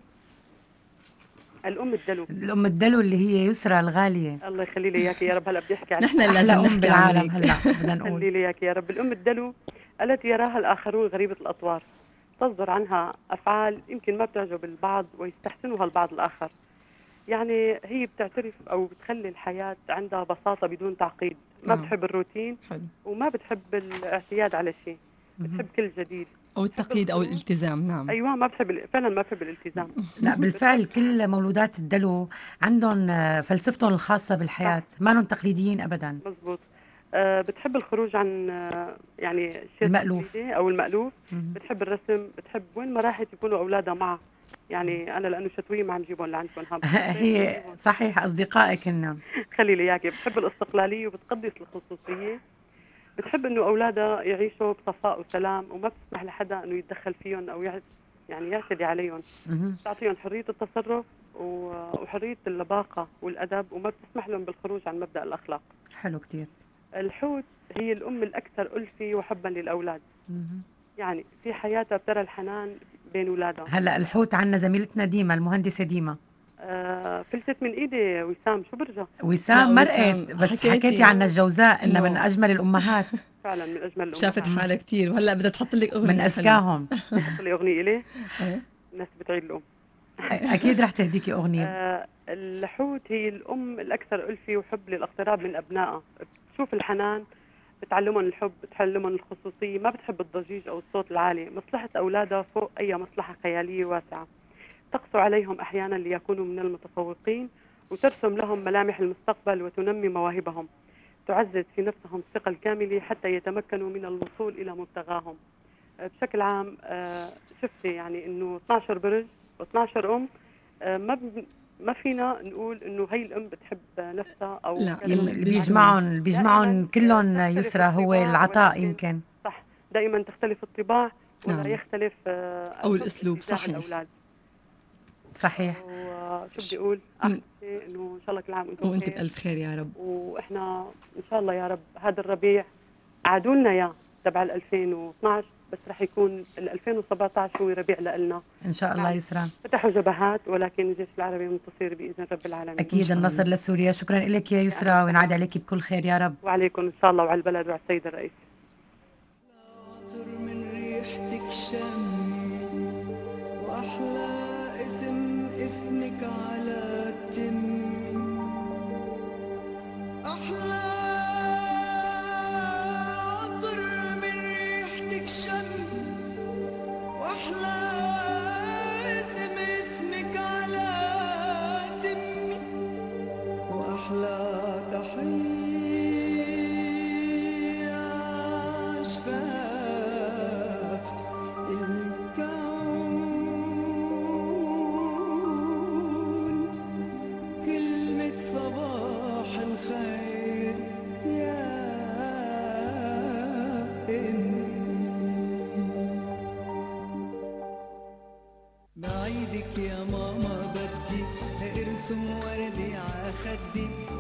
الأم الدلو. الأم الدلو اللي هي يسرى الغالية. الله يخلي لي إياك يا رب. هلا بدي أحكي عنك. نحن أحلى لازم أم نحكي بالعالم عنك. هلا بدنا نقول. خلي لي إياك يا رب. الأم الدلو التي يراها الآخرون غريبة الأطوار، تصدر عنها أفعال يمكن ما بتعجب البعض ويستحسنها البعض الآخر. يعني هي بتعترف أو بتخلي الحياة عندها بساطة بدون تعقيد، ما بتحب الروتين حلو. وما بتحب الاعتياد على شيء، بتحب كل جديد أو التقييد أو الالتزام. نعم. أيوة، ما بتحب فعلا ما بتحب الالتزام. لا بالفعل كل مولودات الدلو عندهم فلسفتهم الخاصة بالحياة، ما لهم تقليديين أبدا. مزبوط. بتحب الخروج عن يعني الشيء المألوف. التقليدي أو المألوف. مهم. بتحب الرسم، بتحب وين ما راحت يكونوا أولادها معها. يعني أنا لأنه شتوية ما عم جيبهم لعندكم هم. هي صحيح أصدقائك هن. خلي لي إياكي. بتحب الاستقلالية وبتقدس الخصوصية. بتحب إنه أولادها يعيشوا بصفاء وسلام وما بتسمح لحدا إنه يتدخل فيهم أو يعني يعتدي عليهم. مهم. تعطيهم حرية التصرف وحرية اللباقة والأدب، وما بتسمح لهم بالخروج عن مبدأ الأخلاق. حلو كتير. الحوت هي الأم الأكثر ألفة وحبا للأولاد. مهم. يعني في حياتها بترى الحنان بين أولادها. هلا الحوت عنا زميلتنا ديما المهندسة ديما. فلتت من إيدي وسام. شو برجع؟ وسام لا، مرقت وسام بس حكيتي حكيتي عنا الجوزاء إنها من إنه أجمل الأمهات. فعلا من أجمل الأمهات. شافت حالها كتير، وهلا بدها تحط لك أغنية من حلوة. أذكاهم. حط لي أغنية إليه. إيه. الناس بتعيد الأم. أكيد رح تهديكي أغنية. الحوت هي الأم الأكثر ألفة وحب للاقتراب من أبنائها. بتشوف الحنان، بتعلمهم الحب، بتعلمهم الخصوصية، ما بتحب الضجيج أو الصوت العالي. مصلحة أولادها فوق أي مصلحة خيالية واسعة. تقسو عليهم أحيانا ليكونوا من المتفوقين، وترسم لهم ملامح المستقبل وتنمي مواهبهم. تعزز في نفسهم الثقة الكاملة حتى يتمكنوا من الوصول إلى مبتغاهم. بشكل عام شفتي يعني إنه 12 برج و12 أم. ما فينا نقول إنه هي الأم بتحب نفسها أو لا، كذا. اللي بيجمعهم كلهم يسرى هو العطاء يمكن. صح، دائما تختلف الطباع ولا نعم. يختلف أو الأسلوب. تجاه صحيح. الأولاد. صحيح. وشو بدي أقول آخر شيء إنه إن شاء الله كل عام وأنتم وأنت بخير. بألف خير يا رب. وإحنا إن شاء الله يا رب هذا الربيع عادوا لنا يا تبع 2012، بس رح يكون 2017 هو ربيع لنا إن شاء الله يسرى. فتحوا جبهات، ولكن الجيش العربي منتصر بإذن رب العالمين. أكيد النصر لسوريا. شكرا لك يا يسرى وينعاد عليك بكل خير يا رب. وعليكم إن شاء الله وعلى البلد وعلى السيد الرئيس. عطر من ريحتك شمي، وأحلى اسمك على تمي، أحلى عطر من ريحتك شمي، وأحلى اسمك على تمي، وأحلى تحية شفاف الكون، كلمة صباح الخير يا أمي.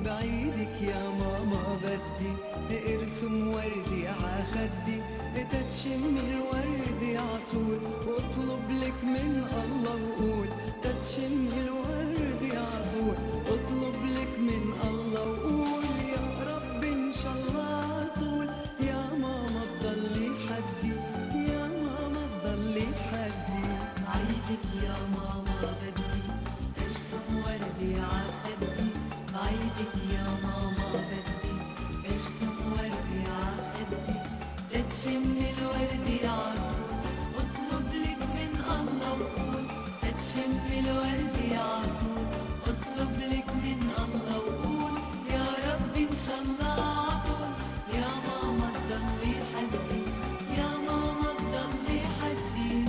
بعيدك يا ماما بدي ارسم وردي عخدي تتشم الورد عطول واطلب لك من الله وقول تتشم الورد عطول اطلب لك من الله وقول يا رب ان شاء الله عطول يا ماما تضلي حدي يا ماما تضلي حدي بعيدك يا ماما بدي ارسم وردي عخدي بعيدك يا ماما بدي ارسم وردي عخدي تتشم الورد عطول اطلب لك من الله وقول تتشم الورد عطول اطلب لك من الله وقول يا رب ان شاء الله عطول يا ماما تضلي حدي يا ماما تضلي حدي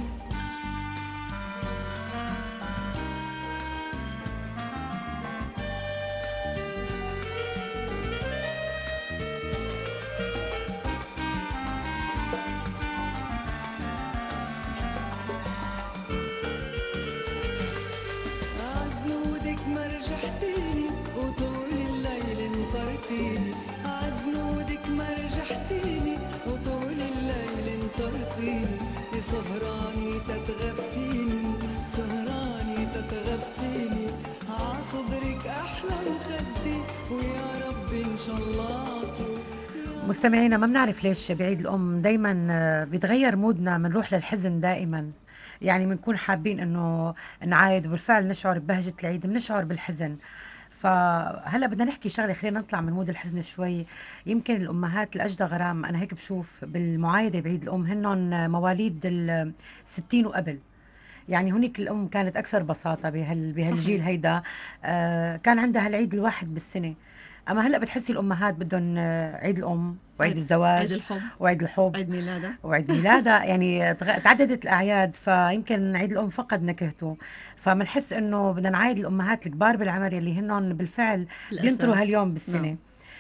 عزنودك ما رجحتيني وطول الليل انطرتيني عزنودك ما رجحتيني وطول الليل انطرتيني سهراني تتغفيني سهراني تتغفيني عصدرك احلى مخدي ويا رب ان شاء الله عطول مستمعينا، ما بنعرف ليش بعيد الأم دايما بيتغير مودنا، بنروح للحزن دائما. يعني بنكون حابين انه نعايد وبالفعل نشعر ببهجة العيد، بنشعر بالحزن. فهلا بدنا نحكي شغله، خلينا نطلع من مود الحزن شوي. يمكن الامهات الاجدى غرام، انا هيك بشوف بالمعايده بعيد الام، هنن مواليد ال60 وقبل. يعني هنيك الام كانت اكثر بساطه بهالجيل صحيح. هيدا. كان عندها العيد الواحد بالسنه. اما هلا بتحسي الامهات بدهم عيد الام وعيد عيد الزواج الحب، وعيد الحب عيد ميلادها. وعيد ميلادها. يعني تعددت الأعياد، فيمكن عيد الأم فقد نكهته. فمنحس إنه بدنا نعايد الأمهات الكبار بالعمر يلي هن بالفعل بينطروا الأساس. هاليوم بالسنة. نعم.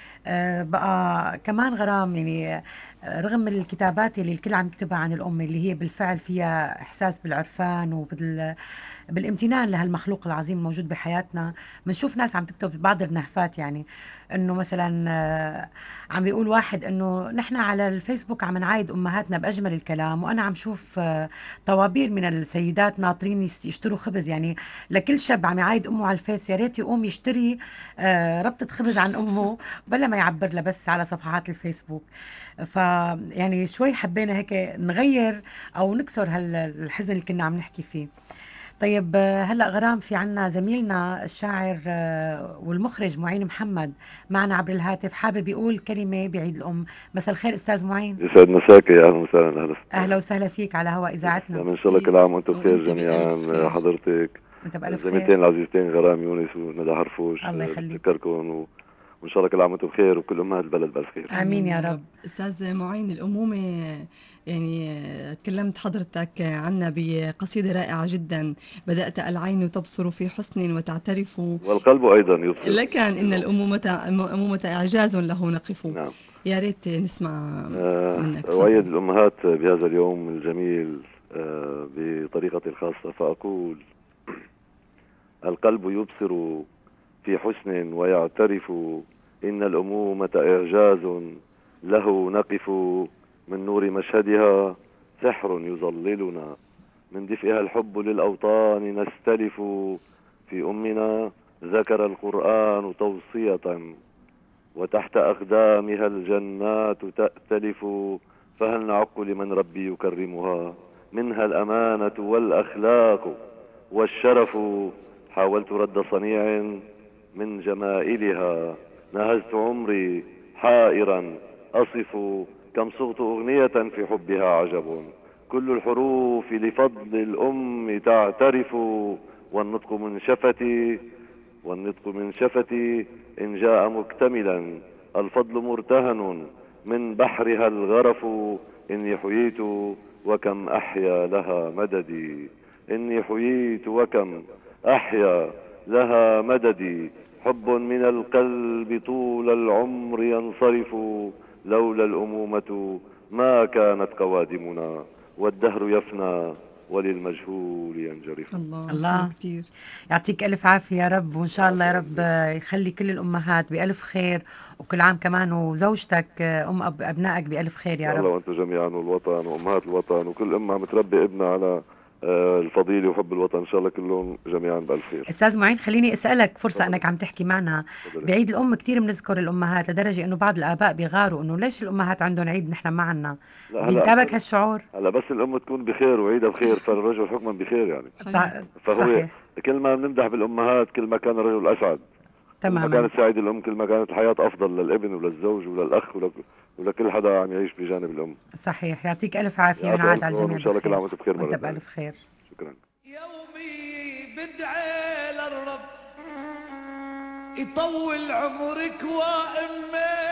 بقى كمان غرام، يعني رغم الكتابات اللي الكل عم يكتبها عن الأم اللي هي بالفعل فيها إحساس بالعرفان بالامتنان لهالمخلوق العظيم الموجود بحياتنا، بنشوف ناس عم تكتب بعض النهفات. يعني انه مثلا عم بيقول واحد انه نحن على الفيسبوك عم نعايد امهاتنا باجمل الكلام، وانا عم شوف طوابير من السيدات ناطرين يشتروا خبز. يعني لكل شاب عم يعايد امه على الفيس يا ريت يقوم يشتري ربطة خبز عن امه بلا ما يعبر لها بس على صفحات الفيسبوك. يعني شوي حبينا هيك نغير او نكسر هالحزن اللي كنا عم نحكي فيه. طيب هلا غرام، في عنا زميلنا الشاعر والمخرج معين محمد معنا عبر الهاتف، حابب يقول كلمة بعيد الأم. مساء الخير أستاذ معين. يسعد مساك يا اهلا وسهلا. أهلا وسهلا فيك على هواء إذاعتنا. ان شاء الله كل عام وانتم بخير وأنت جميعا. بألف خير. حضرتك وأنت بألف زميلتين خير. العزيزتين غرام يونس وندى حرفوش، الله يخليك. بتذكركم وان شاء الله كل عام وانتم بخير وكل امهات البلد بألف خير. آمين يا رب. أستاذ معين، الأمومة يعني تكلمت حضرتك عنها بقصيدة رائعة جدا، بدأت العين تبصر في حسن وتعترف والقلب ايضا يبصر. لك إن الأمومة إعجاز له نقف. نعم. يا ريت نسمع منك. أؤيد الأمهات بهذا اليوم الجميل بطريقتي الخاصة، فأقول القلب يبصر في حسن ويعترف، إن الأمومة إعجاز له نقف، من نور مشهدها سحر يظللنا، من دفئها الحب للأوطان نستلف، في أمنا ذكر القرآن توصية، وتحت أقدامها الجنات تأتلف، فهل نعق لمن ربي يكرمها، منها الأمانة والأخلاق والشرف، حاولت رد صنيع من جمائلها، نهزت عمري حائرا أصف، كم صغت أغنية في حبها عجب، كل الحروف لفضل الأم تعترف، والنطق من شفتي إن جاء مكتملا، الفضل مرتهن من بحرها الغرف، إني حييت وكم أحيا لها مددي، إني حييت وكم أحيا لها مددي، حب من القلب طول العمر ينصرف، لولا الأمومة ما كانت قوادمنا، والدهر يفنى وللمجهول ينجرف. الله كتير. يعطيك ألف عافية يا رب، وإن شاء الله يا رب يخلي كل الأمهات بألف خير، وكل عام كمان وزوجتك أبنائك بألف خير يا الله رب. وأنتم جميعا، والوطن وأمهات الوطن وكل أمها متربي ابنها على الفضيلة وحب الوطن، إن شاء الله كلهم جميعا بألف خير. أستاذ معين، خليني أسألك فرصة أنك عم تحكي معنا. بعيد الأم كتير بنذكر الأمهات لدرجة أنه بعض الآباء بيغاروا أنه ليش الأمهات عندهم عيد نحن ما عنا. بينتابك هالشعور؟ هلا بس الأم تكون بخير وعيدها بخير فالرجل حكما بخير يعني. فهو صحيح. كل ما بنمدح بالأمهات كل ما كان الرجل أسعد. تماما. كل ما كانت سعيدة الأم كل ما كانت الحياة أفضل للابن وللزوج وللأخ ولكل حدا عم يعيش بجانب الأم. صحيح. يعطيك ألف عافية وينعاد على الجميع. إن شاء الله كل عام وأنت بخير. وأنت بألف خير. شكرا. يومي بدعي للرب يطول عمرك وأمي،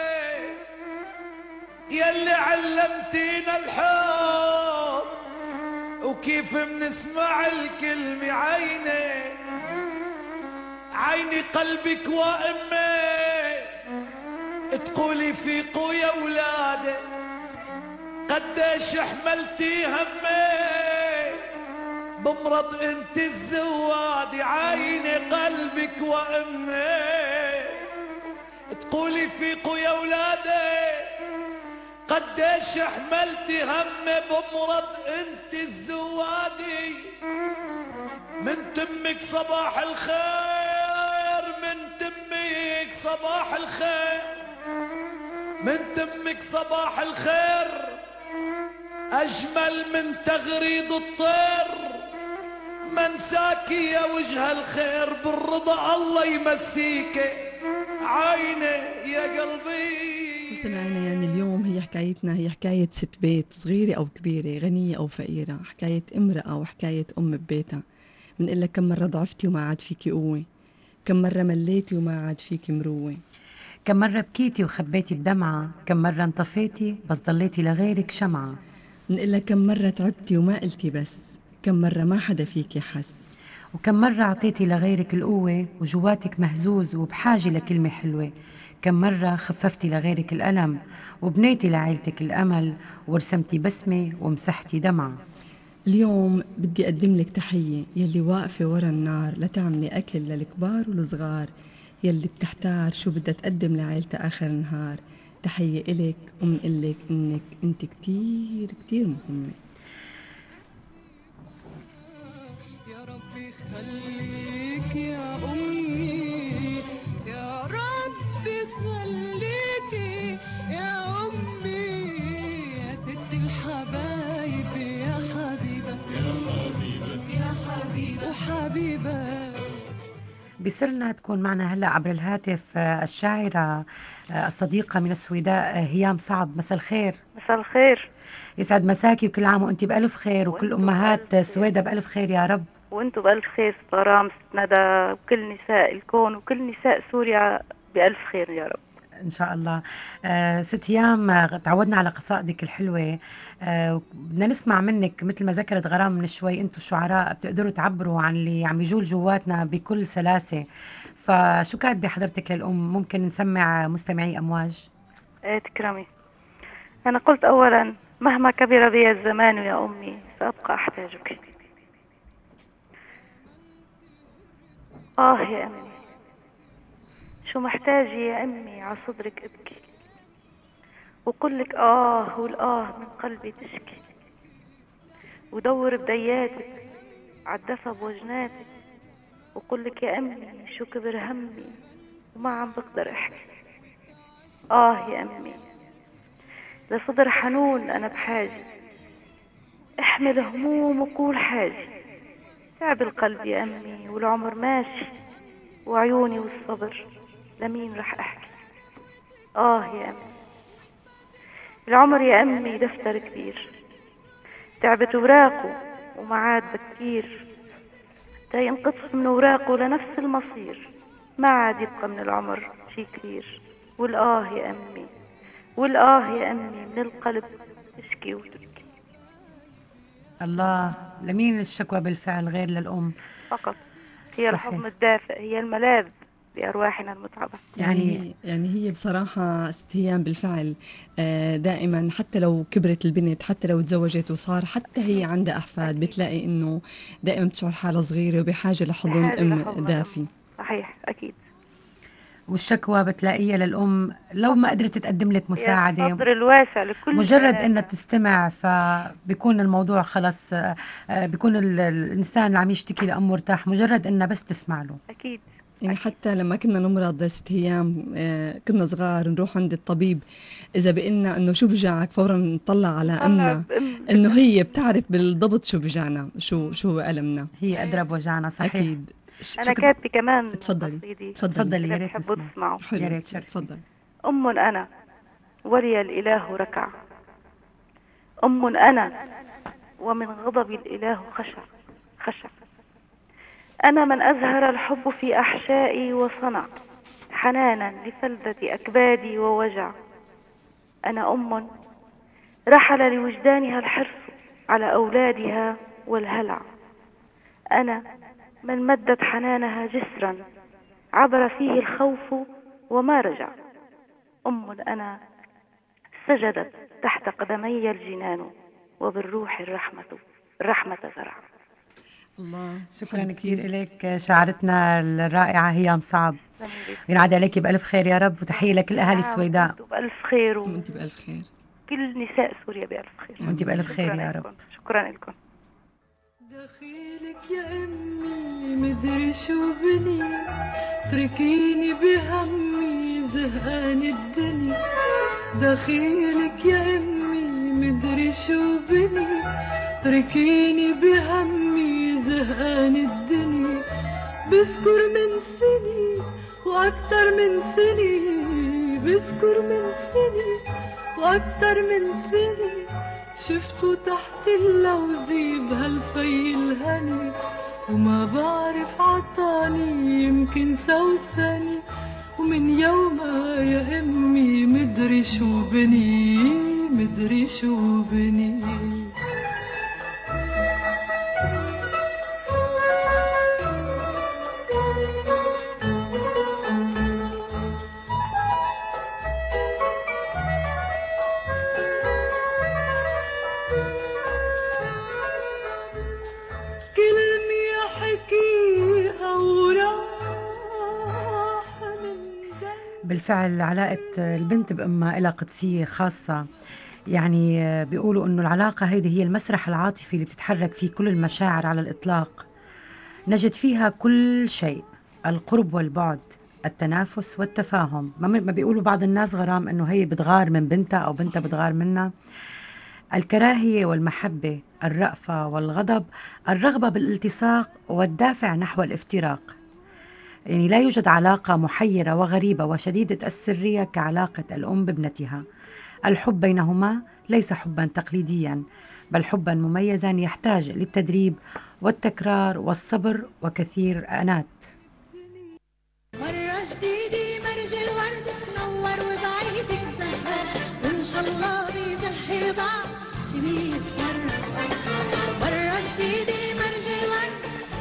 يلي علمتينا الحب وكيف بنسمع الكلمة. عيني قلبك وأمي تقولي فيقوا يا ولادي قديش حملتي همي بمرض انت الزوادي. عيني قلبك وأمي تقولي فيقوا يا ولادي قديش حملتي همي بمرض انت الزوادي. من تمك صباح الخير، من تمك صباح الخير، من تمك صباح الخير أجمل من تغريد الطير. منساكي يا وجه الخير بالرضا الله يمسيك. عيني يا قلبي. مستمعينا، يعني اليوم هي حكايتنا هي حكاية ست بيت، صغيرة أو كبيرة، غنية أو فقيرة، حكاية امرأة وحكاية أم ببيتها. بنقول لك كم مرة ضعفتي وما عاد فيكي قوة، كم مرة مليتي وما عاد فيكي مروة، كم مرة بكيتي وخبيتي الدمعة، كم مرة انطفيتي بس ضليتي لغيرك شمعة. بنقول لك كم مرة تعبتي وما قلتي بس، كم مرة ما حدا فيكي حس، وكم مرة عطيتي لغيرك القوة وجواتك مهزوز وبحاجة لكلمة حلوة. كم مرة خففتي لغيرك الألم وبنيتي لعيلتك الأمل ورسمتي بسمة ومسحتي دمعة. اليوم بدي أقدم لك تحية يلي واقفة ورا النار لتعملي أكل للكبار والصغار، يلي بتحتار شو بدها تقدم لعيلتها آخر النهار. تحية إلك ومنقلك إنك أنت كتير كتير مهمة. يا ربي خليك يا أمي، يا ربي خليكي يا أمي، يا ست الحبايب يا حبيبة يا حبيبة يا حبيبة وحبيبة. بصرنا تكون معنا هلأ عبر الهاتف الشاعرة الصديقة من السويداء هيام صعب. مساء الخير. مساء الخير. يسعد مساكي وكل عام وانت بألف خير وكل أمهات سويداء بألف خير يا رب. وانتم بألف خير ست غرام، ست ندى، وكل نساء الكون وكل نساء سوريا بألف خير يا رب إن شاء الله. ست هيام، تعودنا على قصائدك الحلوة. بدنا نسمع منك مثل ما ذكرت غرام من شوي، انتم الشعراء بتقدروا تعبروا عن اللي عم يجول جواتنا بكل سلاسة. فشو كاتبة حضرتك للأم؟ ممكن نسمع مستمعي أمواج؟ ايه تكرمي. أنا قلت أولا مهما كبر بي الزمان يا أمي سأبقى أحتاجك. يا أمي شو محتاجة يا أمي عصدرك أبكي وقل لك والآه من قلبي تشكي، ودور بدياتك عالدفى بوجناتك وقل لك يا أمي شو كبر همي وما عم بقدر أحكي. يا أمي لصدر حنون أنا بحاجة، احمل هموم وقول حاجة. تعب القلب يا أمي والعمر ماشي وعيوني والصبر لمين رح أحكي. يا أمي العمر يا أمي دفتر كبير، تعبت وراقه وما عاد بكير، تا ينقص من وراقه لنفس المصير، ما عاد يبقى من العمر شي كثير. يا أمي يا أمي من القلب تشكي وتبكي. الله، لمين الشكوى بالفعل غير للأم؟ فقط هي صحيح. الحضن الدافئ، هي الملاذ بأرواحنا المتعبة. يعني هي بصراحة ست أيام بالفعل دائما، حتى لو كبرت البنت، حتى لو تزوجت وصار حتى هي عندها أحفاد، بتلاقي إنه دائما بتشعر حالها صغيرة وبحاجة لحضن دافي. صحيح، أكيد. والشكوى بتلاقيها للأم لو ما قدرت تقدم لك مساعدة، الصدر الواسع لكل مجرد إنها تستمع فبيكون الموضوع خلص. بيكون الإنسان اللي عم يشتكي لأمه مرتاح مجرد إنها بس تسمع له. أكيد. يعني حتى لما كنا نمرض ست أيام كنا صغار نروح عند الطبيب، إذا بقلنا إنه شو بجعك فورا نطلع على أمنا إنه هي بتعرف بالضبط شو بجعنا، شو ألمنا، هي أدرى بوجعنا. صحيح. أكيد. أنا كاتبة كمان. تفضلي يا ريت تحبوا تسمعوا. يا ريت شرفي. تفضل. أم أنا ولي الإله ركع، أم أنا ومن غضب الإله خشع. أنا من أزهر الحب في أحشائي وصنع حنانا لفلذة أكبادي ووجع. أنا أم رحل لوجدانها الحرص على أولادها والهلع. أنا من مدت حنانها جسرا عبر فيه الخوف وما رجع. أم أنا سجدت تحت قدمي الجنان وبالروح الرحمة زرع. الله، شكرا كثير لك شاعرتنا الرائعة هيام صعب. ينعاد عليك بألف خير يا رب، وتحية لكل أهالي السويداء. بألف خير وأنت بألف خير، كل نساء سوريا بألف خير، وأنت بألف خير يا رب. شكرا لكم. دخيلك يا أمي مدري شو بني، تركيني بهمي زهقان الدنيا. دخيلك يا أمي مدري شو بني، تركيني بهمي زهقان الدنيا. بذكر من سني وأكتر من سني، بذكر من سني وأكتر من سني، شفته تحت اللوزي بهالفي الهني، وما بعرف عطاني يمكن سوسني، ومن يومها يا أمي مدري شو بني، مدري شو بني. بالفعل علاقة البنت بأمها لها قدسية خاصة. يعني بيقولوا إنه العلاقة هيدي هي المسرح العاطفي اللي بتتحرك فيه كل المشاعر على الإطلاق. نجد فيها كل شيء، القرب والبعد، التنافس والتفاهم. ما بيقولوا بعض الناس غرام إنه هي بتغار من بنتها أو بنتها بتغار منها. الكراهية والمحبة، الرأفة والغضب، الرغبة بالالتصاق والدافع نحو الافتراق. يعني لا يوجد علاقة محيرة وغريبة وشديدة السرية كعلاقة الأم بابنتها. الحب بينهما ليس حبا تقليديا، بل حبا مميزا يحتاج للتدريب والتكرار والصبر وكثير أنات. مرة جديدة مرج الورد تنور وبعيدك زهر، وإن شاء الله بيزهر بعض جميل. مرة جديدة مرج الورد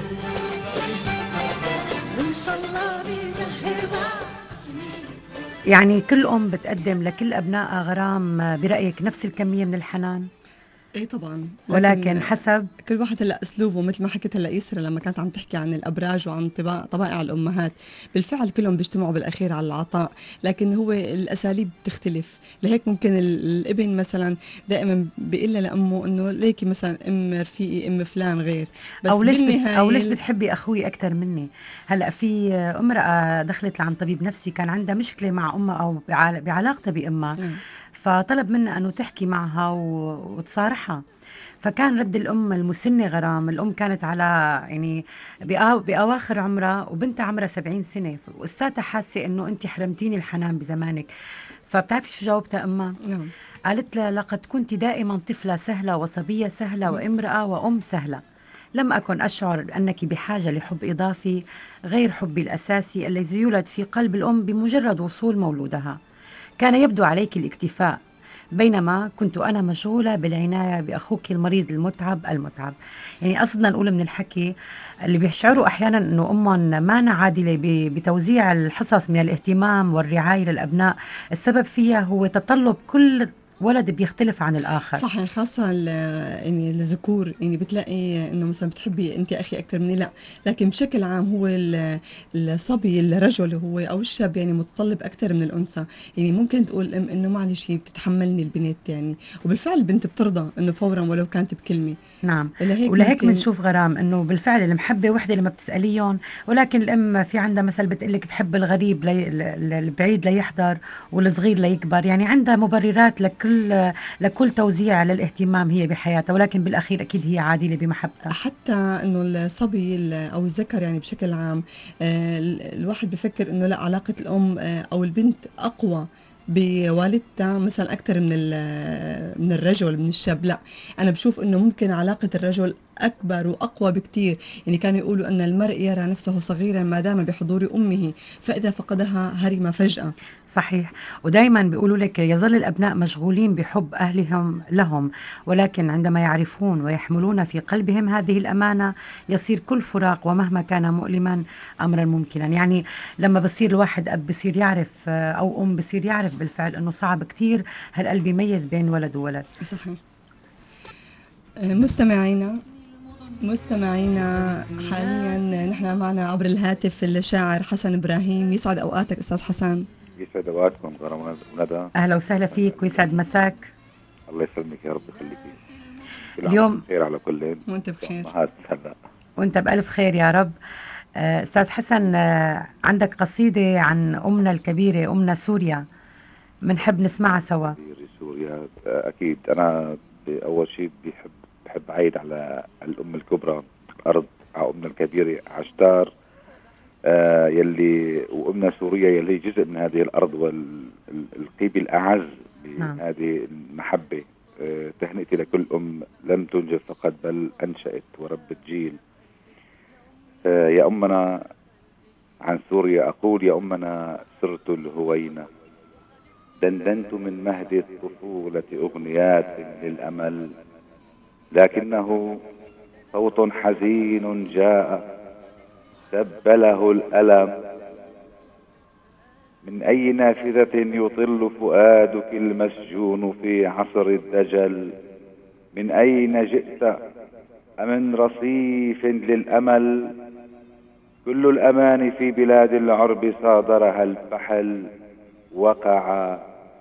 وإن شاء الله بيزهر بعض جميل. يعني كل أم بتقدم لكل أبنائها غرام برأيك نفس الكمية من الحنان؟ ايه طبعا، ولكن حسب كل واحد هلا اسلوبه. مثل ما حكيت هلا يسرا لما كانت عم تحكي عن الابراج وعن طبائع الامهات، بالفعل كلهم بيجتمعوا بالاخير على العطاء، لكن هو الاساليب بتختلف. لهيك ممكن الابن مثلا دائما بيقول لامه انه ليكي مثلا ام رفيقي ام فلان غير، بس او ليش بتحبي اخوي اكثر مني. هلا في امراه دخلت لعند طبيب نفسي كان عندها مشكله مع امها او بعلاقتها بامها، فطلب منها أنه تحكي معها وتصارحها. فكان رد الأم المسنة غرام، الأم كانت على يعني بأواخر عمرها وبنتها عمرها 70 سنة، وأستاذها حاسة أنه أنت حرمتيني الحنان بزمانك. فبتعرفي شو جاوبتها أمها؟ قالت لها لقد كنت دائما طفلة سهلة وصبية سهلة وامرأة وأم سهلة، لم أكن أشعر أنك بحاجة لحب إضافي غير حبي الأساسي الذي يولد في قلب الأم بمجرد وصول مولودها. كان يبدو عليك الاكتفاء، بينما كنت أنا مشغولة بالعناية بأخوك المريض المتعب. يعني قصدنا نقول من الحكي اللي بيشعروا أحيانا أنه أمهم ما عادلة بتوزيع الحصص من الاهتمام والرعاية للأبناء، السبب فيها هو تطلب كل ولد بيختلف عن الآخر. صح، يعني خاصة يعني الذكور، يعني بتلاقي انه مثلا بتحبي انت اخي اكثر مني، لا، لكن بشكل عام هو الصبي الرجل هو او الشاب يعني متطلب اكثر من الانثى. يعني ممكن تقول الام انه معلش بتتحملني البنت يعني، وبالفعل البنت بترضى انه فورا ولو كانت بكلمة. نعم، ولهيك ممكن بنشوف غرام انه بالفعل المحبه وحده لما بتساليهم، ولكن الام في عندها مثل بتقلك بحب الغريب البعيد ليحضر والصغير ليكبر. يعني عندها مبررات لكل توزيع للاهتمام هي بحياتها، ولكن بالاخير اكيد هي عادله بمحبتها. حتى انه الصبي او الذكر يعني بشكل عام، الواحد بفكر انه لا، علاقة الام او البنت اقوى بوالدتها مثلا اكثر من الرجل، من الشاب. لا، انا بشوف انه ممكن علاقة الرجل اكبر واقوى بكتير. يعني كانوا يقولوا ان المرء يرى نفسه صغيرا ما دام بحضور امه، فاذا فقدها هرم فجأة. صحيح، ودايما بيقولوا لك يظل الأبناء مشغولين بحب أهلهم لهم، ولكن عندما يعرفون ويحملون في قلبهم هذه الأمانة يصير كل فراق ومهما كان مؤلما أمرا ممكنا. يعني لما بصير الواحد أب بصير يعرف أو أم بصير يعرف بالفعل أنه صعب كتير هالقلب يميز بين ولد وولد. صحيح. مستمعينا حاليا نحن معنا عبر الهاتف الشاعر حسن إبراهيم. يسعد أوقاتك أستاذ حسن. يسعد اوقاتكم غرام وندى. أهلا وسهلا فيك ويسعد مساك. الله يسلمك يا رب يخليكي. اليوم خير على كل. وانت بخير. وانت بألف خير يا رب. أستاذ حسن، عندك قصيدة عن أمنا الكبيرة أمنا سوريا، بنحب نسمعها سوا. سوريا أكيد. أنا أول شيء بحب عيد على الأم الكبرى الأرض، على أمنا الكبيرة عشتار، يلي وأمنا سوريا يلي جزء من هذه الأرض والقيب الأعز بهذه المحبة. تهنئتي لكل أم لم تنجب فقط بل أنشأت وربت جيل. يا أمنا عن سوريا أقول يا أمنا سرت الهوينة، دندنت من مهد الطفولة أغنيات للأمل، لكنه صوت حزين جاء سبله الألم. من أي نافذة يطل فؤادك المسجون في عصر الدجل؟ من أين جئت أمن رصيف للأمل؟ كل الأمان في بلاد العرب صادرها الفحل، وقع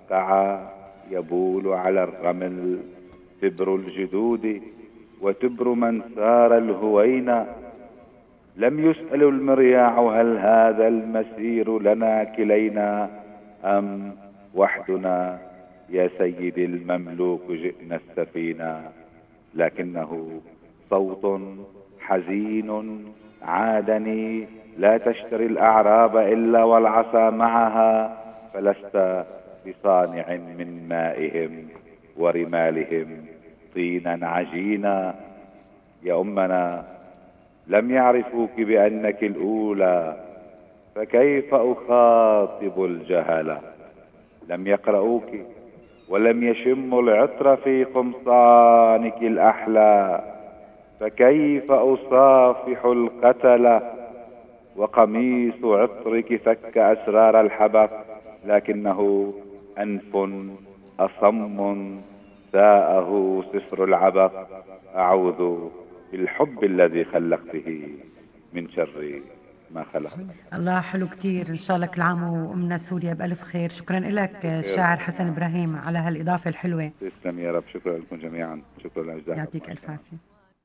يبول على الرمل تبر الجدود وتبر من سار الهوينة. لم يسأل المرياع هل هذا المسير لنا كلينا أم وحدنا؟ يا سيدي المملوك جئنا السفينة، لكنه صوت حزين عادني. لا تشتري الأعراب إلا والعصا معها، فلست بصانع من مائهم ورمالهم طينا عجينا. يا أمنا لم يعرفوك بأنك الأولى، فكيف أخاطب الجهلة؟ لم يقرؤوك ولم يشموا العطر في قمصانك الأحلى، فكيف أصافح القتلة؟ وقميص عطرك فك أسرار الحبق، لكنه أنف أصم ساءه سفر العبق. أعوذ بالحب الذي خلقته من شر ما خلق. الله، حلو كتير. إن شاء الله كل عام وأمنا سوريا بألف خير. شكرا لك الشاعر حسن إبراهيم على هالإضافة الحلوة. تسلم يا رب. شكرا لكم جميعا. شكرا لأجدادكم. يعطيك ألف عافية.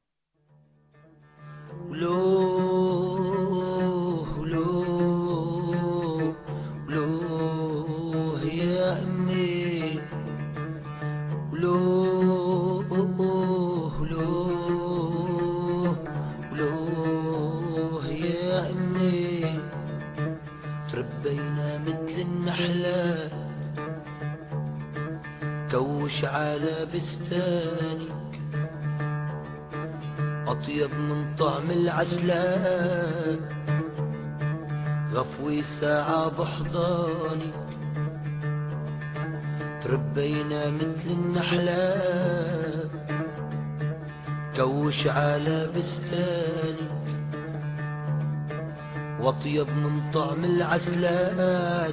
ولو يا أمي، ولو يا أمي، تربينا مثل النحلة كوش على بستانك، أطيب من طعم العسلان، غفوي ساعة بحضانك. تربينا مثل النحلات كوش على بستاني واطيب من طعم العسلات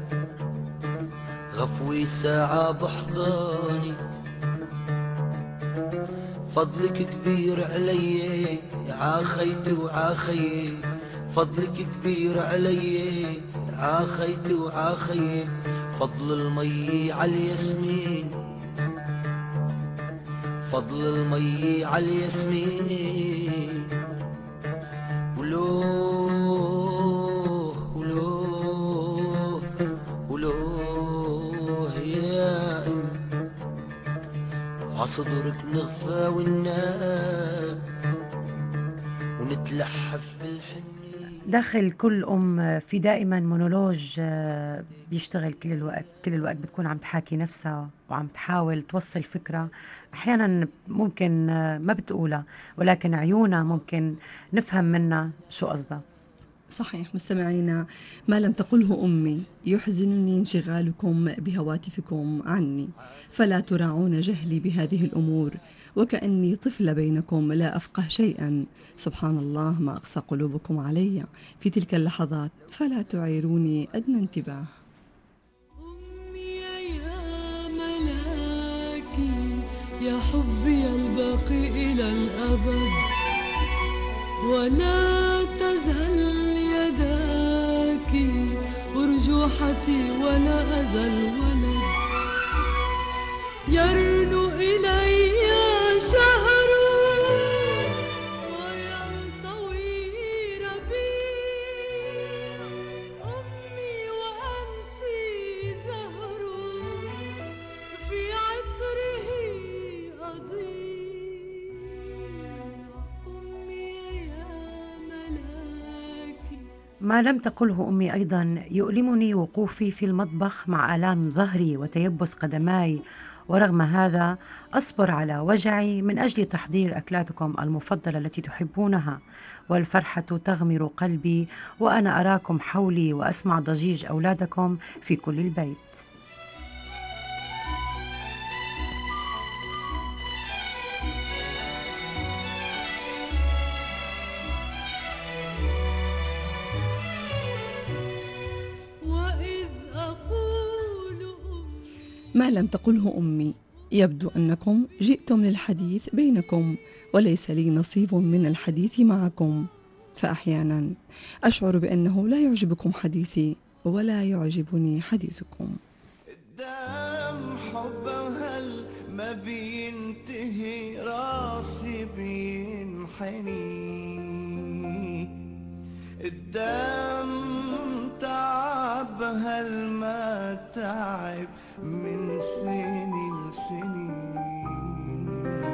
غفوي ساعة بحضاني فضلك كبير علي عاخيتي وعاخيي فضلك كبير علي عاخيتي وعاخيي فضل المي عالياسمين فضل المي عالياسمين ولوه ولوه ولوه يا أم عصدرك نغفى وننام ونتلحف بالحنين. داخل كل أم في دائما مونولوج بيشتغل كل الوقت بتكون عم تحاكي نفسها وعم تحاول توصل فكرة أحيانا ممكن ما بتقولها ولكن عيونها ممكن نفهم منها شو قصدها. صحيح مستمعينا، ما لم تقله أمي يحزنني انشغالكم بهواتفكم عني، فلا تراعون جهلي بهذه الأمور وكأني طفلة بينكم لا أفقه شيئا. سبحان الله ما أقسى قلوبكم علي في تلك اللحظات، فلا تعيروني أدنى انتباه. أمي يا ملاكي يا حبي الباقي إلى الأبد، ولا تزل يداك أرجوحتي ولا أزل ولد يرنو إلي شهر وينطوي ربيع. أمي وأنت زهر في عطره أضيع. أمي يا ملاكي. ما لم تقله أمي أيضا يؤلمني وقوفي في المطبخ مع آلام ظهري وتيبس قدماي، ورغم هذا أصبر على وجعي من أجل تحضير أكلاتكم المفضلة التي تحبونها، والفرحة تغمر قلبي وأنا أراكم حولي وأسمع ضجيج أولادكم في كل البيت. ما لم تقله أمي يبدو أنكم جئتم للحديث بينكم وليس لي نصيب من الحديث معكم، فأحيانا أشعر بأنه لا يعجبكم حديثي ولا يعجبني حديثكم. قدام حبها ما بينتهي راسي بينحني، قدام تعبها ما تعب من سنين لسنين.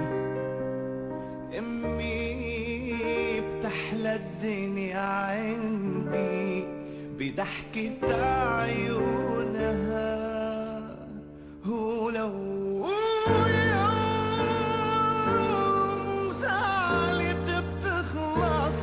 امي بتحلى الدنيا عندي بضحكة عيونها، ولو يوم زعلت بتخلص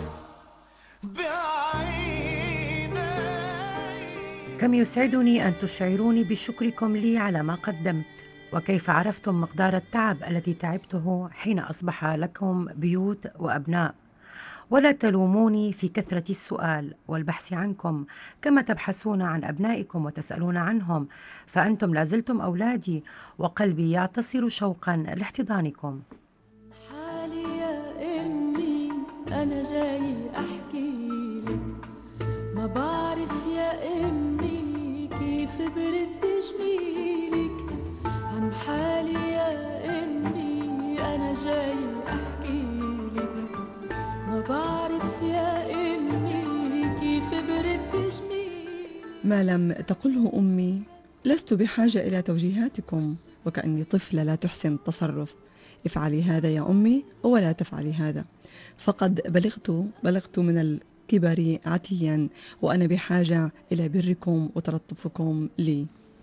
كم يسعدني أن تشعروني بشكركم لي على ما قدمت، وكيف عرفتم مقدار التعب الذي تعبته حين أصبح لكم بيوت وأبناء. ولا تلوموني في كثرة السؤال والبحث عنكم كما تبحثون عن أبنائكم وتسألون عنهم، فأنتم لازلتم أولادي وقلبي يعتصر شوقا لاحتضانكم. حالي يا أمي أنا جاي أحكي لك، ما بعرف يا أمي كيف برد جميلك. عن حالي يا أمي أنا جاي أحكي لك، ما بعرف يا أمي كيف برد جميلك. ما لم تقله أمي لست بحاجة إلى توجيهاتكم وكأني طفلة لا تحسن التصرف. افعلي هذا يا أمي ولا تفعلي هذا، فقد بلغت من الكبر عتيا وأنا بحاجة إلى بركم وتلطفكم لي.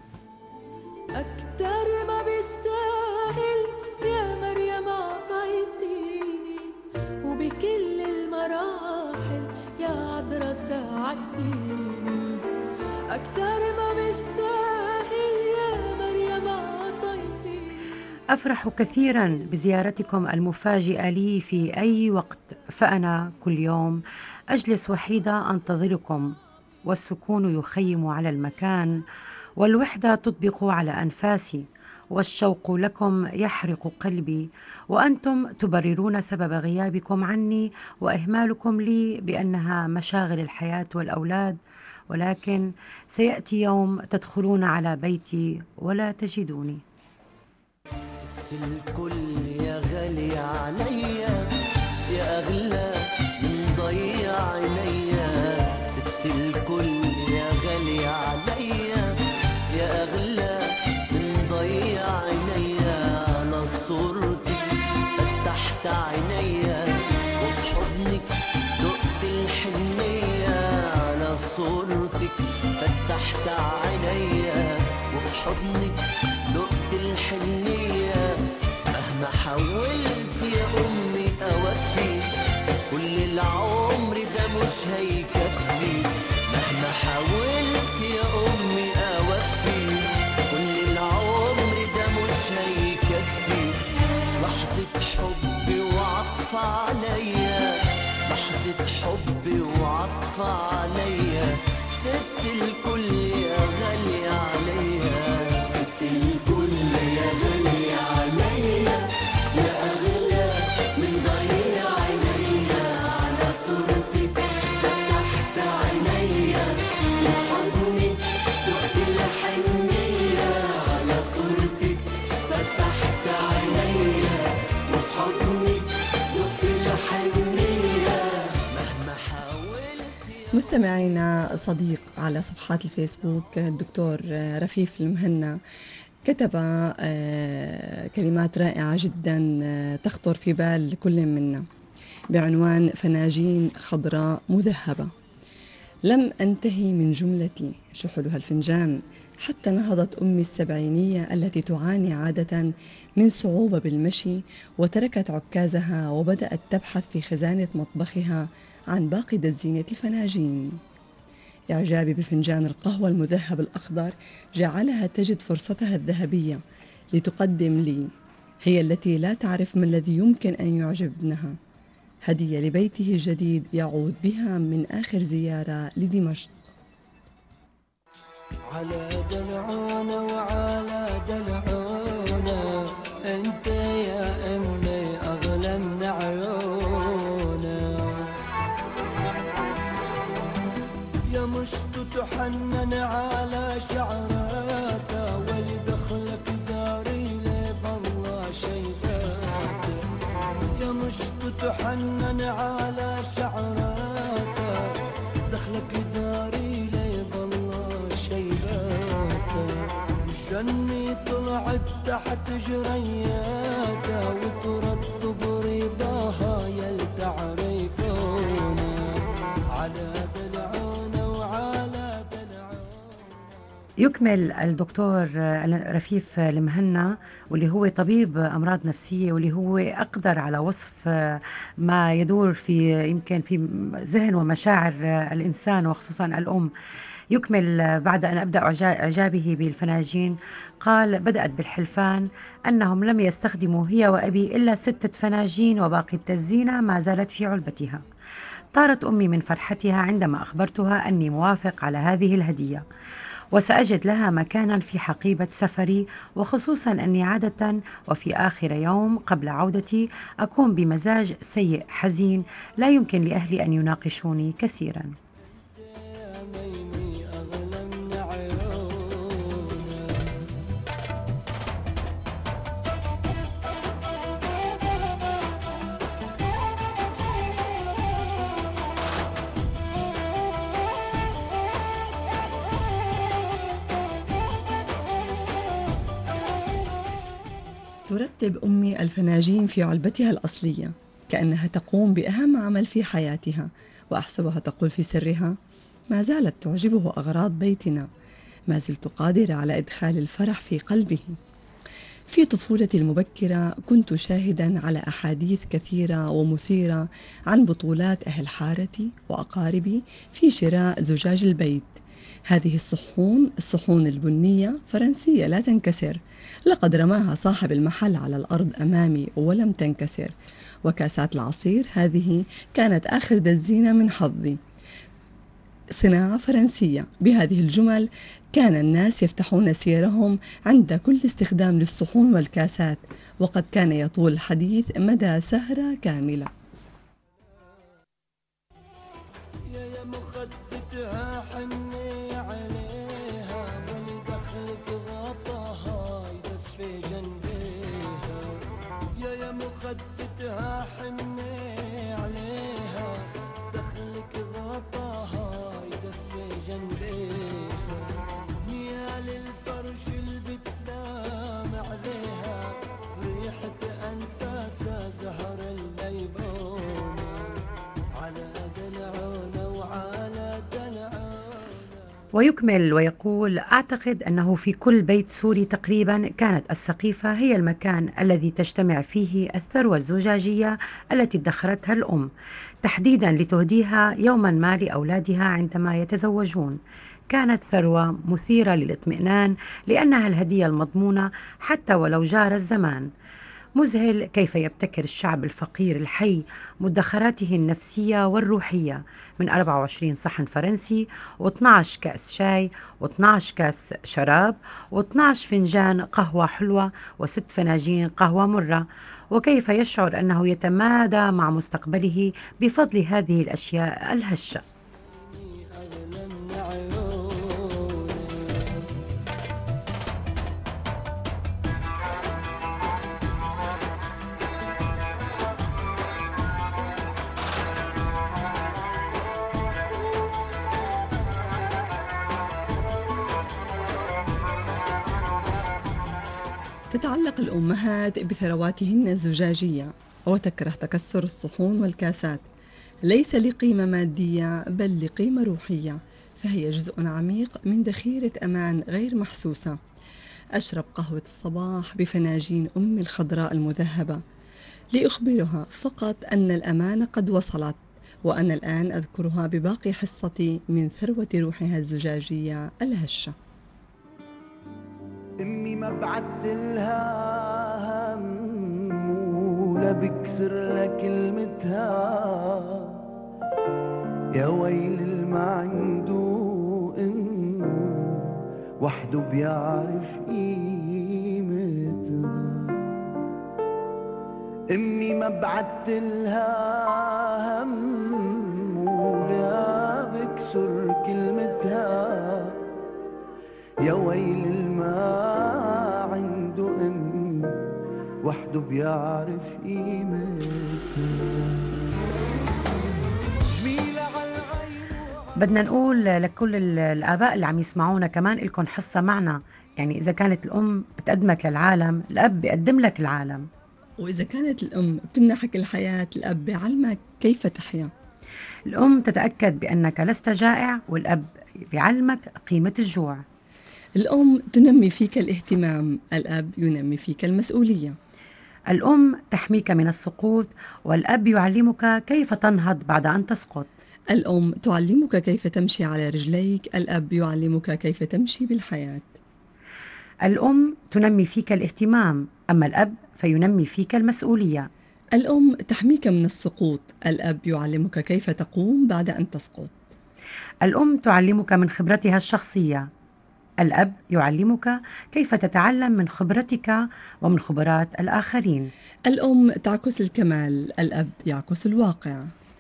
أكتر ما بيستاهل يا مريم عطيتيني، وبكل المراحل يا عذرا ساعدتيني. أكتر ما بيستاهل يا مريم أفرح كثيرا بزيارتكم المفاجئة لي في أي وقت، فأنا كل يوم أجلس وحيدة أنتظركم، والسكون يخيم على المكان، والوحدة تطبق على أنفاسي، والشوق لكم يحرق قلبي، وأنتم تبررون سبب غيابكم عني وإهمالكم لي بأنها مشاغل الحياة والأولاد، ولكن سيأتي يوم تدخلون على بيتي ولا تجدوني. ست الكل يا غالي عليا، يا أغلى من ضيع عينيا. ست الكل يا غالي عليا، يا أغلى من ضيع عينيا. على صورتك فتحت عينيا، وفي حضنك دقت الحنية. على صورتك فتحت عينيا، وفي حضنك دقت الحنية. مهما حاولت يا أمي أوفي، كل العمر ده مش هيكفي. مهما حاولت يا أمي أوفي، كل العمر ده مش هيكفي. لحظة حب وعطف عليا، لحظة حب وعطف عليا. ست الكل يا غالية عليا، ست الكل يا غالية عليا، يا أغلى من ضيع عينيا. على صورتك فتحت عينيا، وحضنك دقت الحنية. على صورتك فتحت عينيا، وفي حضنك دقت الحنية. مهما حاولت. مستمعينا، صديق على صفحات الفيسبوك الدكتور رفيف المهنا كتب كلمات رائعة جدا تخطر في بال كل منا بعنوان فناجين خضراء مذهبة. لم أنتهي من جملتي شحلها الفنجان حتى نهضت أمي السبعينية التي تعاني عادة من صعوبة بالمشي، وتركت عكازها وبدأت تبحث في خزانة مطبخها عن باقي دزينة الفناجين. إعجابي بفنجان القهوة المذهب الأخضر جعلها تجد فرصتها الذهبية لتقدم لي، هي التي لا تعرف ما الذي يمكن أن يعجب ابنها، هدية لبيته الجديد يعود بها من آخر زيارة لدمشق. على دلعونا وعلى دلعونا، انت يا امي اغلى من عيونا. يا مشت تحنن على شعراتها، ولدخلك داري لي بالله شيفاتها. يا مشت تحنن على شعراتها، دخلك داري لي بالله شيفاتها. والجنة طلعت تحت جرياتها، وترد برضاها يلتعرفونا. على دلعونا وعلى دلعونا. يكمل الدكتور رفيف المهنا، واللي هو طبيب أمراض نفسية، واللي هو أقدر على وصف ما يدور في يمكن في ذهن ومشاعر الإنسان وخصوصا الأم. يكمل بعد أن أبدأ إعجابه بالفناجين، قال: بدأت بالحلفان أنهم لم يستخدموا هي وأبي إلا 6 فناجين، وباقي التزيينة ما زالت في علبتها. طارت أمي من فرحتها عندما أخبرتها أني موافق على هذه الهدية، وسأجد لها مكانا في حقيبة سفري، وخصوصا أني عادة وفي آخر يوم قبل عودتي أكون بمزاج سيء حزين، لا يمكن لأهلي أن يناقشوني كثيرا. ترتب أمي الفناجين في علبتها الأصلية كأنها تقوم بأهم عمل في حياتها، وأحسبها تقول في سرها: ما زالت تعجبه أغراض بيتنا، ما زلت قادرة على إدخال الفرح في قلبه. في طفولتي المبكرة كنت شاهدا على أحاديث كثيرة ومثيرة عن بطولات أهل حارتي وأقاربي في شراء زجاج البيت، هذه الصحون البنية فرنسية لا تنكسر، لقد رماها صاحب المحل على الأرض أمامي ولم تنكسر. وكاسات العصير هذه كانت آخر دزينة من حظي، صناعة فرنسية. بهذه الجمل كان الناس يفتحون سيرهم عند كل استخدام للصحون والكاسات، وقد كان يطول الحديث مدى سهرة كاملة. يا مخدتها حني عليها ولدخلك غطاها يدفي جنبيها. يا مخدتها حني عليها دخلك غطاها يدفي جنبيها. يا للفرش اللي بتنام عليها ريحة أنفاسها زهر الليمون على دلعونا وعلى دلعونا. ويكمل ويقول: أعتقد أنه في كل بيت سوري تقريبا كانت السقيفة هي المكان الذي تجتمع فيه الثروة الزجاجية التي ادخرتها الأم تحديدا لتهديها يوما ما لأولادها عندما يتزوجون. كانت ثروة مثيرة للاطمئنان لأنها الهدية المضمونة حتى ولو جار الزمان. مذهل كيف يبتكر الشعب الفقير الحي مدخراته النفسية والروحية من 24 صحن فرنسي و12 كأس شاي و12 كأس شراب و12 فنجان قهوة حلوة و6 فناجين قهوة مرة، وكيف يشعر أنه يتمادى مع مستقبله بفضل هذه الأشياء الهشة. تتعلق الأمهات بثرواتهن الزجاجية وتكره تكسر الصحون والكاسات، ليس لقيمة مادية بل لقيمة روحية، فهي جزء عميق من ذخيرة أمان غير محسوسة. أشرب قهوة الصباح بفناجين أمي الخضراء المذهبة لأخبرها فقط أن الأمان قد وصلت، وأنا الآن أذكرها بباقي حصتي من ثروة روحها الزجاجية الهشة. امي ما بعتلها هم ولا بكسر لك كلمتها. يا ويل الما عنده ام وحده بيعرف قيمتها. امي ما بعتلها هم ولا بكسر كلمتها. يا ويل الما عنده ام وحده بيعرف قيمتها. بدنا نقول لكل الآباء اللي عم يسمعونا كمان لكم حصة معنا، يعني إذا كانت الأم بتقدمك للعالم الأب بيقدم لك العالم، وإذا كانت الأم بتمنحك الحياة الأب بيعلمك كيف تحيا. الأم تتأكد بأنك لست جائع والأب بيعلمك قيمة الجوع. الأم تنمي فيك الاهتمام، الأب ينمي فيك المسؤولية. الأم تحميك من السقوط والأب يعلمك كيف تنهض بعد أن تسقط. الأم تعلمك كيف تمشي على رجليك، الأب يعلمك كيف تمشي بالحياة. الأم تنمي فيك الاهتمام، أما الأب فينمي فيك المسؤولية. الأم تحميك من السقوط، الأب يعلمك كيف تقوم بعد أن تسقط. الأم تعلمك من خبرتها الشخصية، الأب يعلمك كيف تتعلم من خبرتك ومن خبرات الآخرين. الأم تعكس الكمال، الأب يعكس الواقع.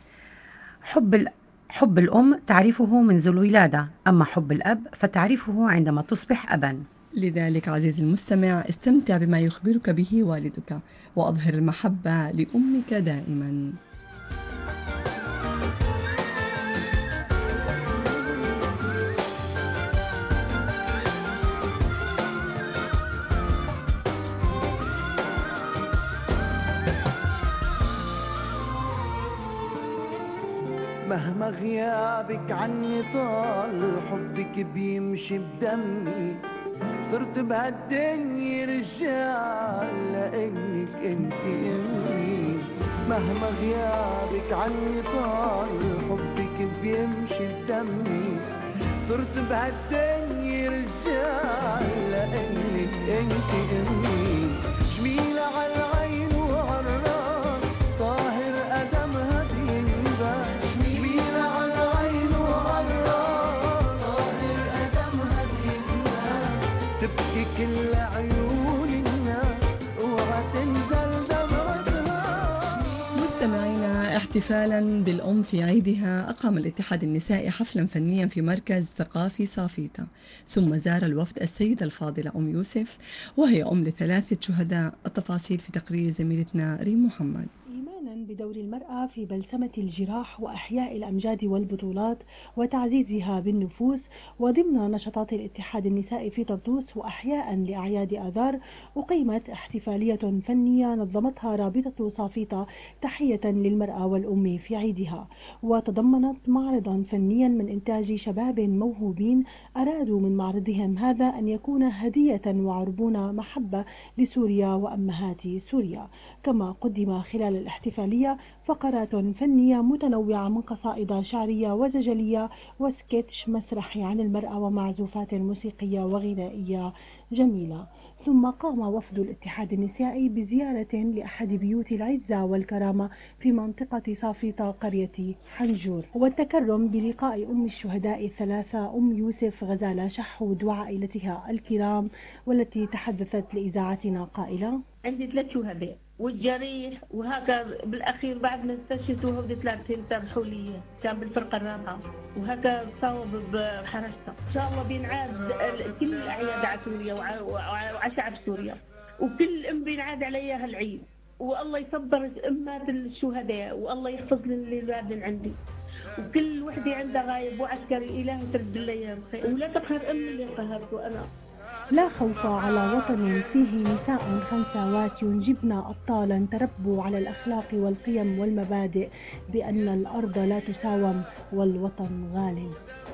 حب الأم تعرفه منذ الولادة، أما حب الأب فتعرفه عندما تصبح أبا. لذلك عزيزي المستمع استمتع بما يخبرك به والدك، وأظهر المحبة لأمك دائما. مهما غيابك عني طال حبك بيمشي بدمي. صرت بهالدنيا رجال لانك انت امي. مهما غيابك عني طال حبك بيمشي بدمي. صرت بهالدنيا رجال لانك انت امي، جميلة عالعين وعالراس طاهر ادمها بينباس، جميلة عالعين وعالراس طاهر ادمها بينباس، تبكي كل عيون الناس وهتنزل دمعتها. مستمعينا، احتفالا بالأم في عيدها أقام الاتحاد النسائي حفلا فنيا في مركز ثقافي صافيتا، ثم زار الوفد السيدة الفاضلة أم يوسف وهي أم ل3 شهداء. التفاصيل في تقرير زميلتنا ريم محمد. إيمانا بدور المرأة في بلسمة الجراح وأحياء الأمجاد والبطولات وتعزيزها بالنفوس، وضمن نشاطات الاتحاد النسائي في طرطوس وأحياء لأعياد آذار أقيمت احتفالية فنية نظمتها رابطة صافيتا تحية للمرأة والأم في عيدها، وتضمنت معرضا فنيا من إنتاج شباب موهوبين أرادوا من معرضهم هذا أن يكون هدية وعربون محبة لسوريا وأمهات سوريا. كما قدم خلال الاحتفالية فقرات فنية متنوعة من قصائد شعرية وزجلية وسكتش مسرحي عن المرأة ومعزوفات موسيقية وغنائية جميلة. ثم قام وفد الاتحاد النسائي بزيارة لأحد بيوت العزة والكرامة في منطقة صافيتا قرية حنجور، والتكرم بلقاء أم الشهداء 3 أم يوسف غزالة شحود وعائلتها الكرام، والتي تحدثت لإذاعتنا قائلة: عندي 3 شهداء والجريح، وهكا بالاخير بعد ما استشهدوا هودي 3 سامحوا لي، كان بالفرقه الرابعه، وهكا صوب بحرشته. ان شاء الله بينعاد كل الاعياد على سوريا وعلى شعب سوريا، وكل ام بينعاد عليها العيد، والله يصبر امات الشهداء، والله يحفظ لي الاولاد عندي، وكل وحده عندها غايب وعسكري إله ترد لي ايام خير، ولا تقهر اللي قهرته انا. لا خوف على وطن فيه نساء خنسوات ينجبن أبطالا تربوا على الأخلاق والقيم والمبادئ بأن الأرض لا تساوم والوطن غالي.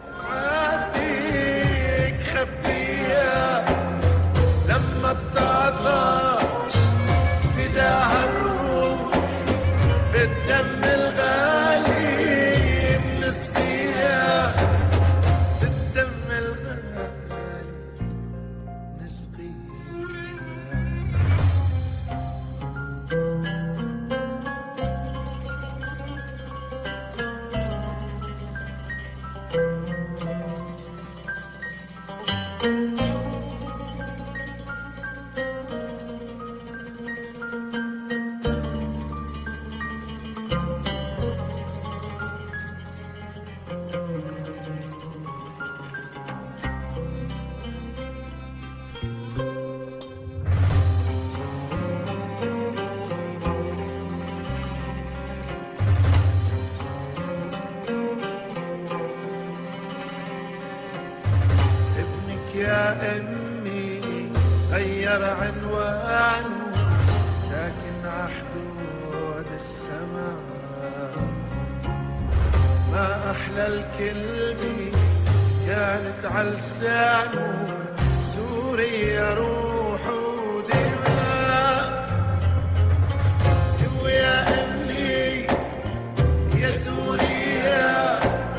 عاديك خبيها لما بتعطش فداها الروح بالدم الغالي بنسقيها، بالدم الغالي يا أمي غير عنوانه ساكن عحدود السماء، ما أحلى الكلمة كانت على لسانه سوريا روح ودماء. ويا أمي يا سوريا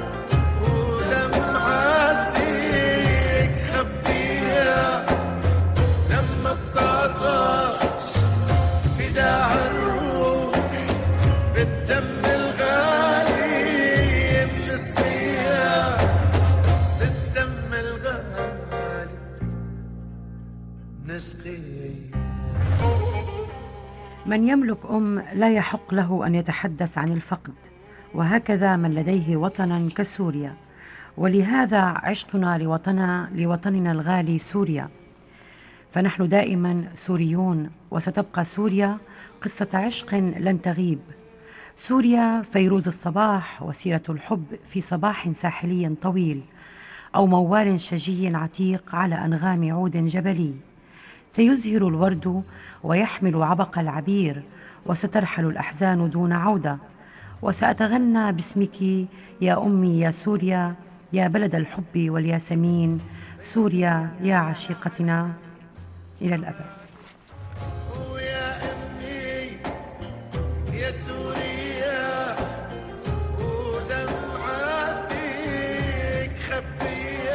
فداها الروح بالدم الغالي بنسقيها، بالدم الغالي بنسقيها. من يملك أم لا يحق له أن يتحدث عن الفقد، وهكذا من لديه وطنا كسوريا، ولهذا عشقنا لوطننا الغالي سوريا، فنحن دائما سوريون، وستبقى سوريا قصة عشق لن تغيب. سوريا فيروز الصباح وسيرة الحب في صباح ساحلي طويل، أو موال شجي عتيق على أنغام عود جبلي. سيزهر الورد ويحمل عبق العبير، وسترحل الأحزان دون عودة، وسأتغنى باسمك يا أمي يا سوريا، يا بلد الحب والياسمين، سوريا يا عشيقتنا إلى الأبد. ويا أمي يا سوريا ودمعاتك خبيها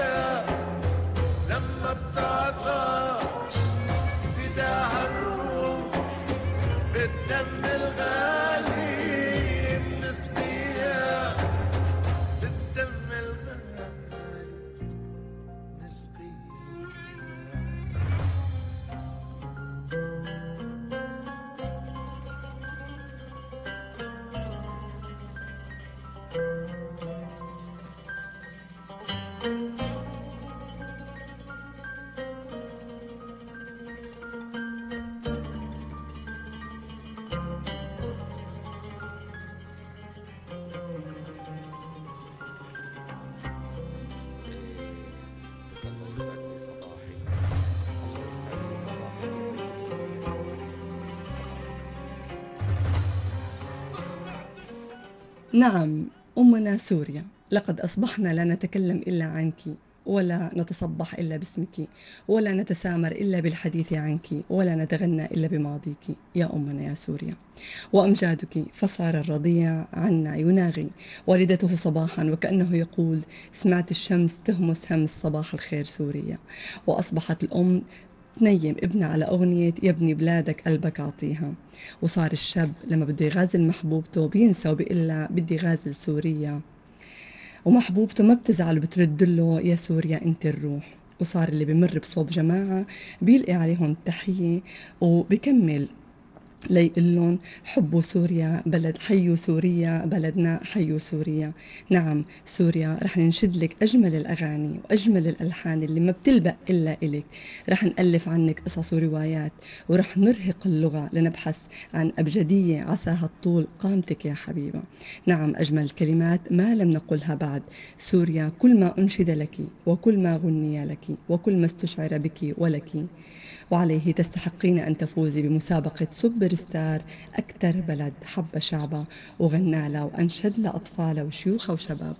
نعم أمنا سوريا، لقد أصبحنا لا نتكلم إلا عنك، ولا نتصبح إلا باسمك، ولا نتسامر إلا بالحديث عنك، ولا نتغنى إلا بماضيك يا أمنا يا سوريا. وأمجادك فصار الرضيع عنا يناغي والدته صباحا وكأنه يقول سمعت الشمس تهمس همس صباح الخير سوريا. وأصبحت الأم تنيم ابنها على أغنية يا ابني بلادك قلبك أعطيها. وصار الشاب لما بده يغازل محبوبته بينسى وبيقلها بدي غازل سوريا، ومحبوبته ما بتزعل وبترد له يا سوريا انت الروح. وصار اللي بمر بصوب جماعة بيلقي عليهم تحية وبكمل ليقول لهم حبوا سوريا بلد، حيوا سوريا بلدنا، حيوا سوريا. نعم سوريا رح ننشد لك أجمل الأغاني وأجمل الألحان اللي ما بتلبق إلا إلك. رح نألف عنك قصص وروايات، ورح نرهق اللغة لنبحث عن أبجدية عساها الطول قامتك يا حبيبة. نعم أجمل الكلمات ما لم نقلها بعد. سوريا كل ما أنشد لك وكل ما غني لك وكل ما استشعر بك ولك، وعليه تستحقين أن تفوزي بمسابقة سوبر ستار أكثر بلد حب شعبه وغنى له وأنشد لأطفاله وشيوخه وشباب.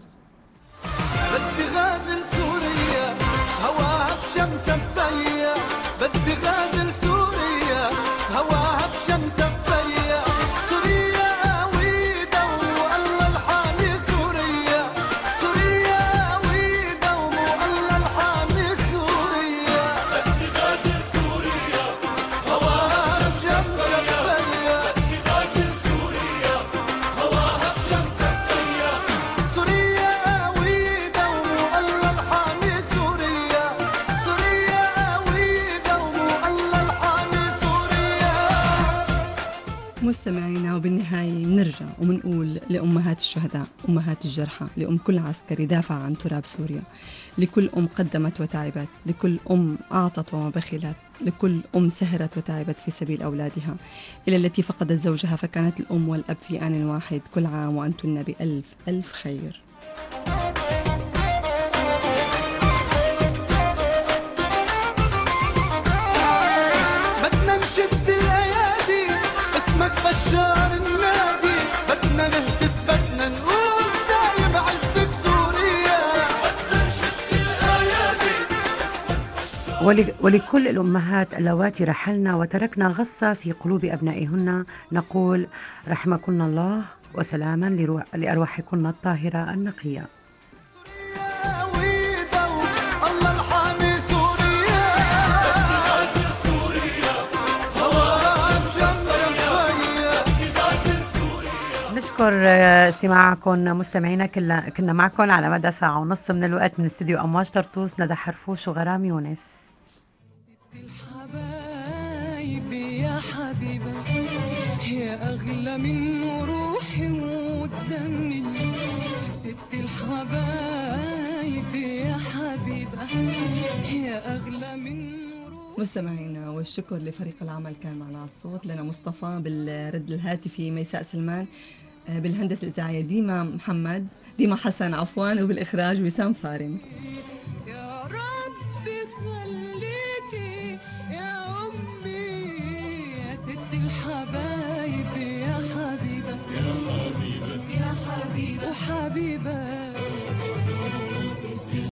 بدي غازل سوريا هواها بشمس مفيا، بدي غازل سوريا هواها بشمس مفيا. سوريا قويدة والله الحامي سوريا، سوريا قويدة والله الحامي سوريا. بدي غازل سوريا هواها بشمس مفيا، بدي غازل سوريا هواها بشمس مفيا. سوريا قويدة والله الحامي سوريا، سوريا قويدة والله الحامي سوريا. مستمعينا، وبالنهاية بنرجع وبنقول لأمهات الشهداء، أمهات الجرحى، لأم كل عسكري دافع عن تراب سوريا، لكل أم قدمت وتعبت، لكل أم أعطت وما بخلت، لكل أم سهرت وتعبت في سبيل أولادها، إلى التي فقدت زوجها فكانت الأم والأب في آن واحد. كل عام وأنتن بألف ألف خير. بدنا نشد الايادي اسمك بشار النادي، بدنا نهتف بدنا نقول دايم عزك سوريا. بدنا نشد الايادي اسمك بشار. ولكل الأمهات اللواتي رحلنا وتركنا غصة في قلوب أبنائهن نقول رحمكن الله وسلاما لأرواحكن الطاهرة النقية. قويدة والله الحامي سوريا. بدي غازل سوريا هواها بشمس مفيا، بدي غازل سوريا. نشكر استماعكم مستمعينا. كنا معكم على مدى ساعة ونص من الوقت من استديو أمواج طرطوس، ندى حرفوش وغرام يونس. الحبايب يا حبيبة يا أغلى من روحي ودمي، ست الحبايب يا حبيبة يا أغلى من روحي. مستمعينا، والشكر لفريق العمل كان معنا على الصوت، لنا مصطفى بالرد الهاتفي، ميساء سلمان بالهندسة الإذاعية ديما حسن عفوا، وبالإخراج وسام صارم.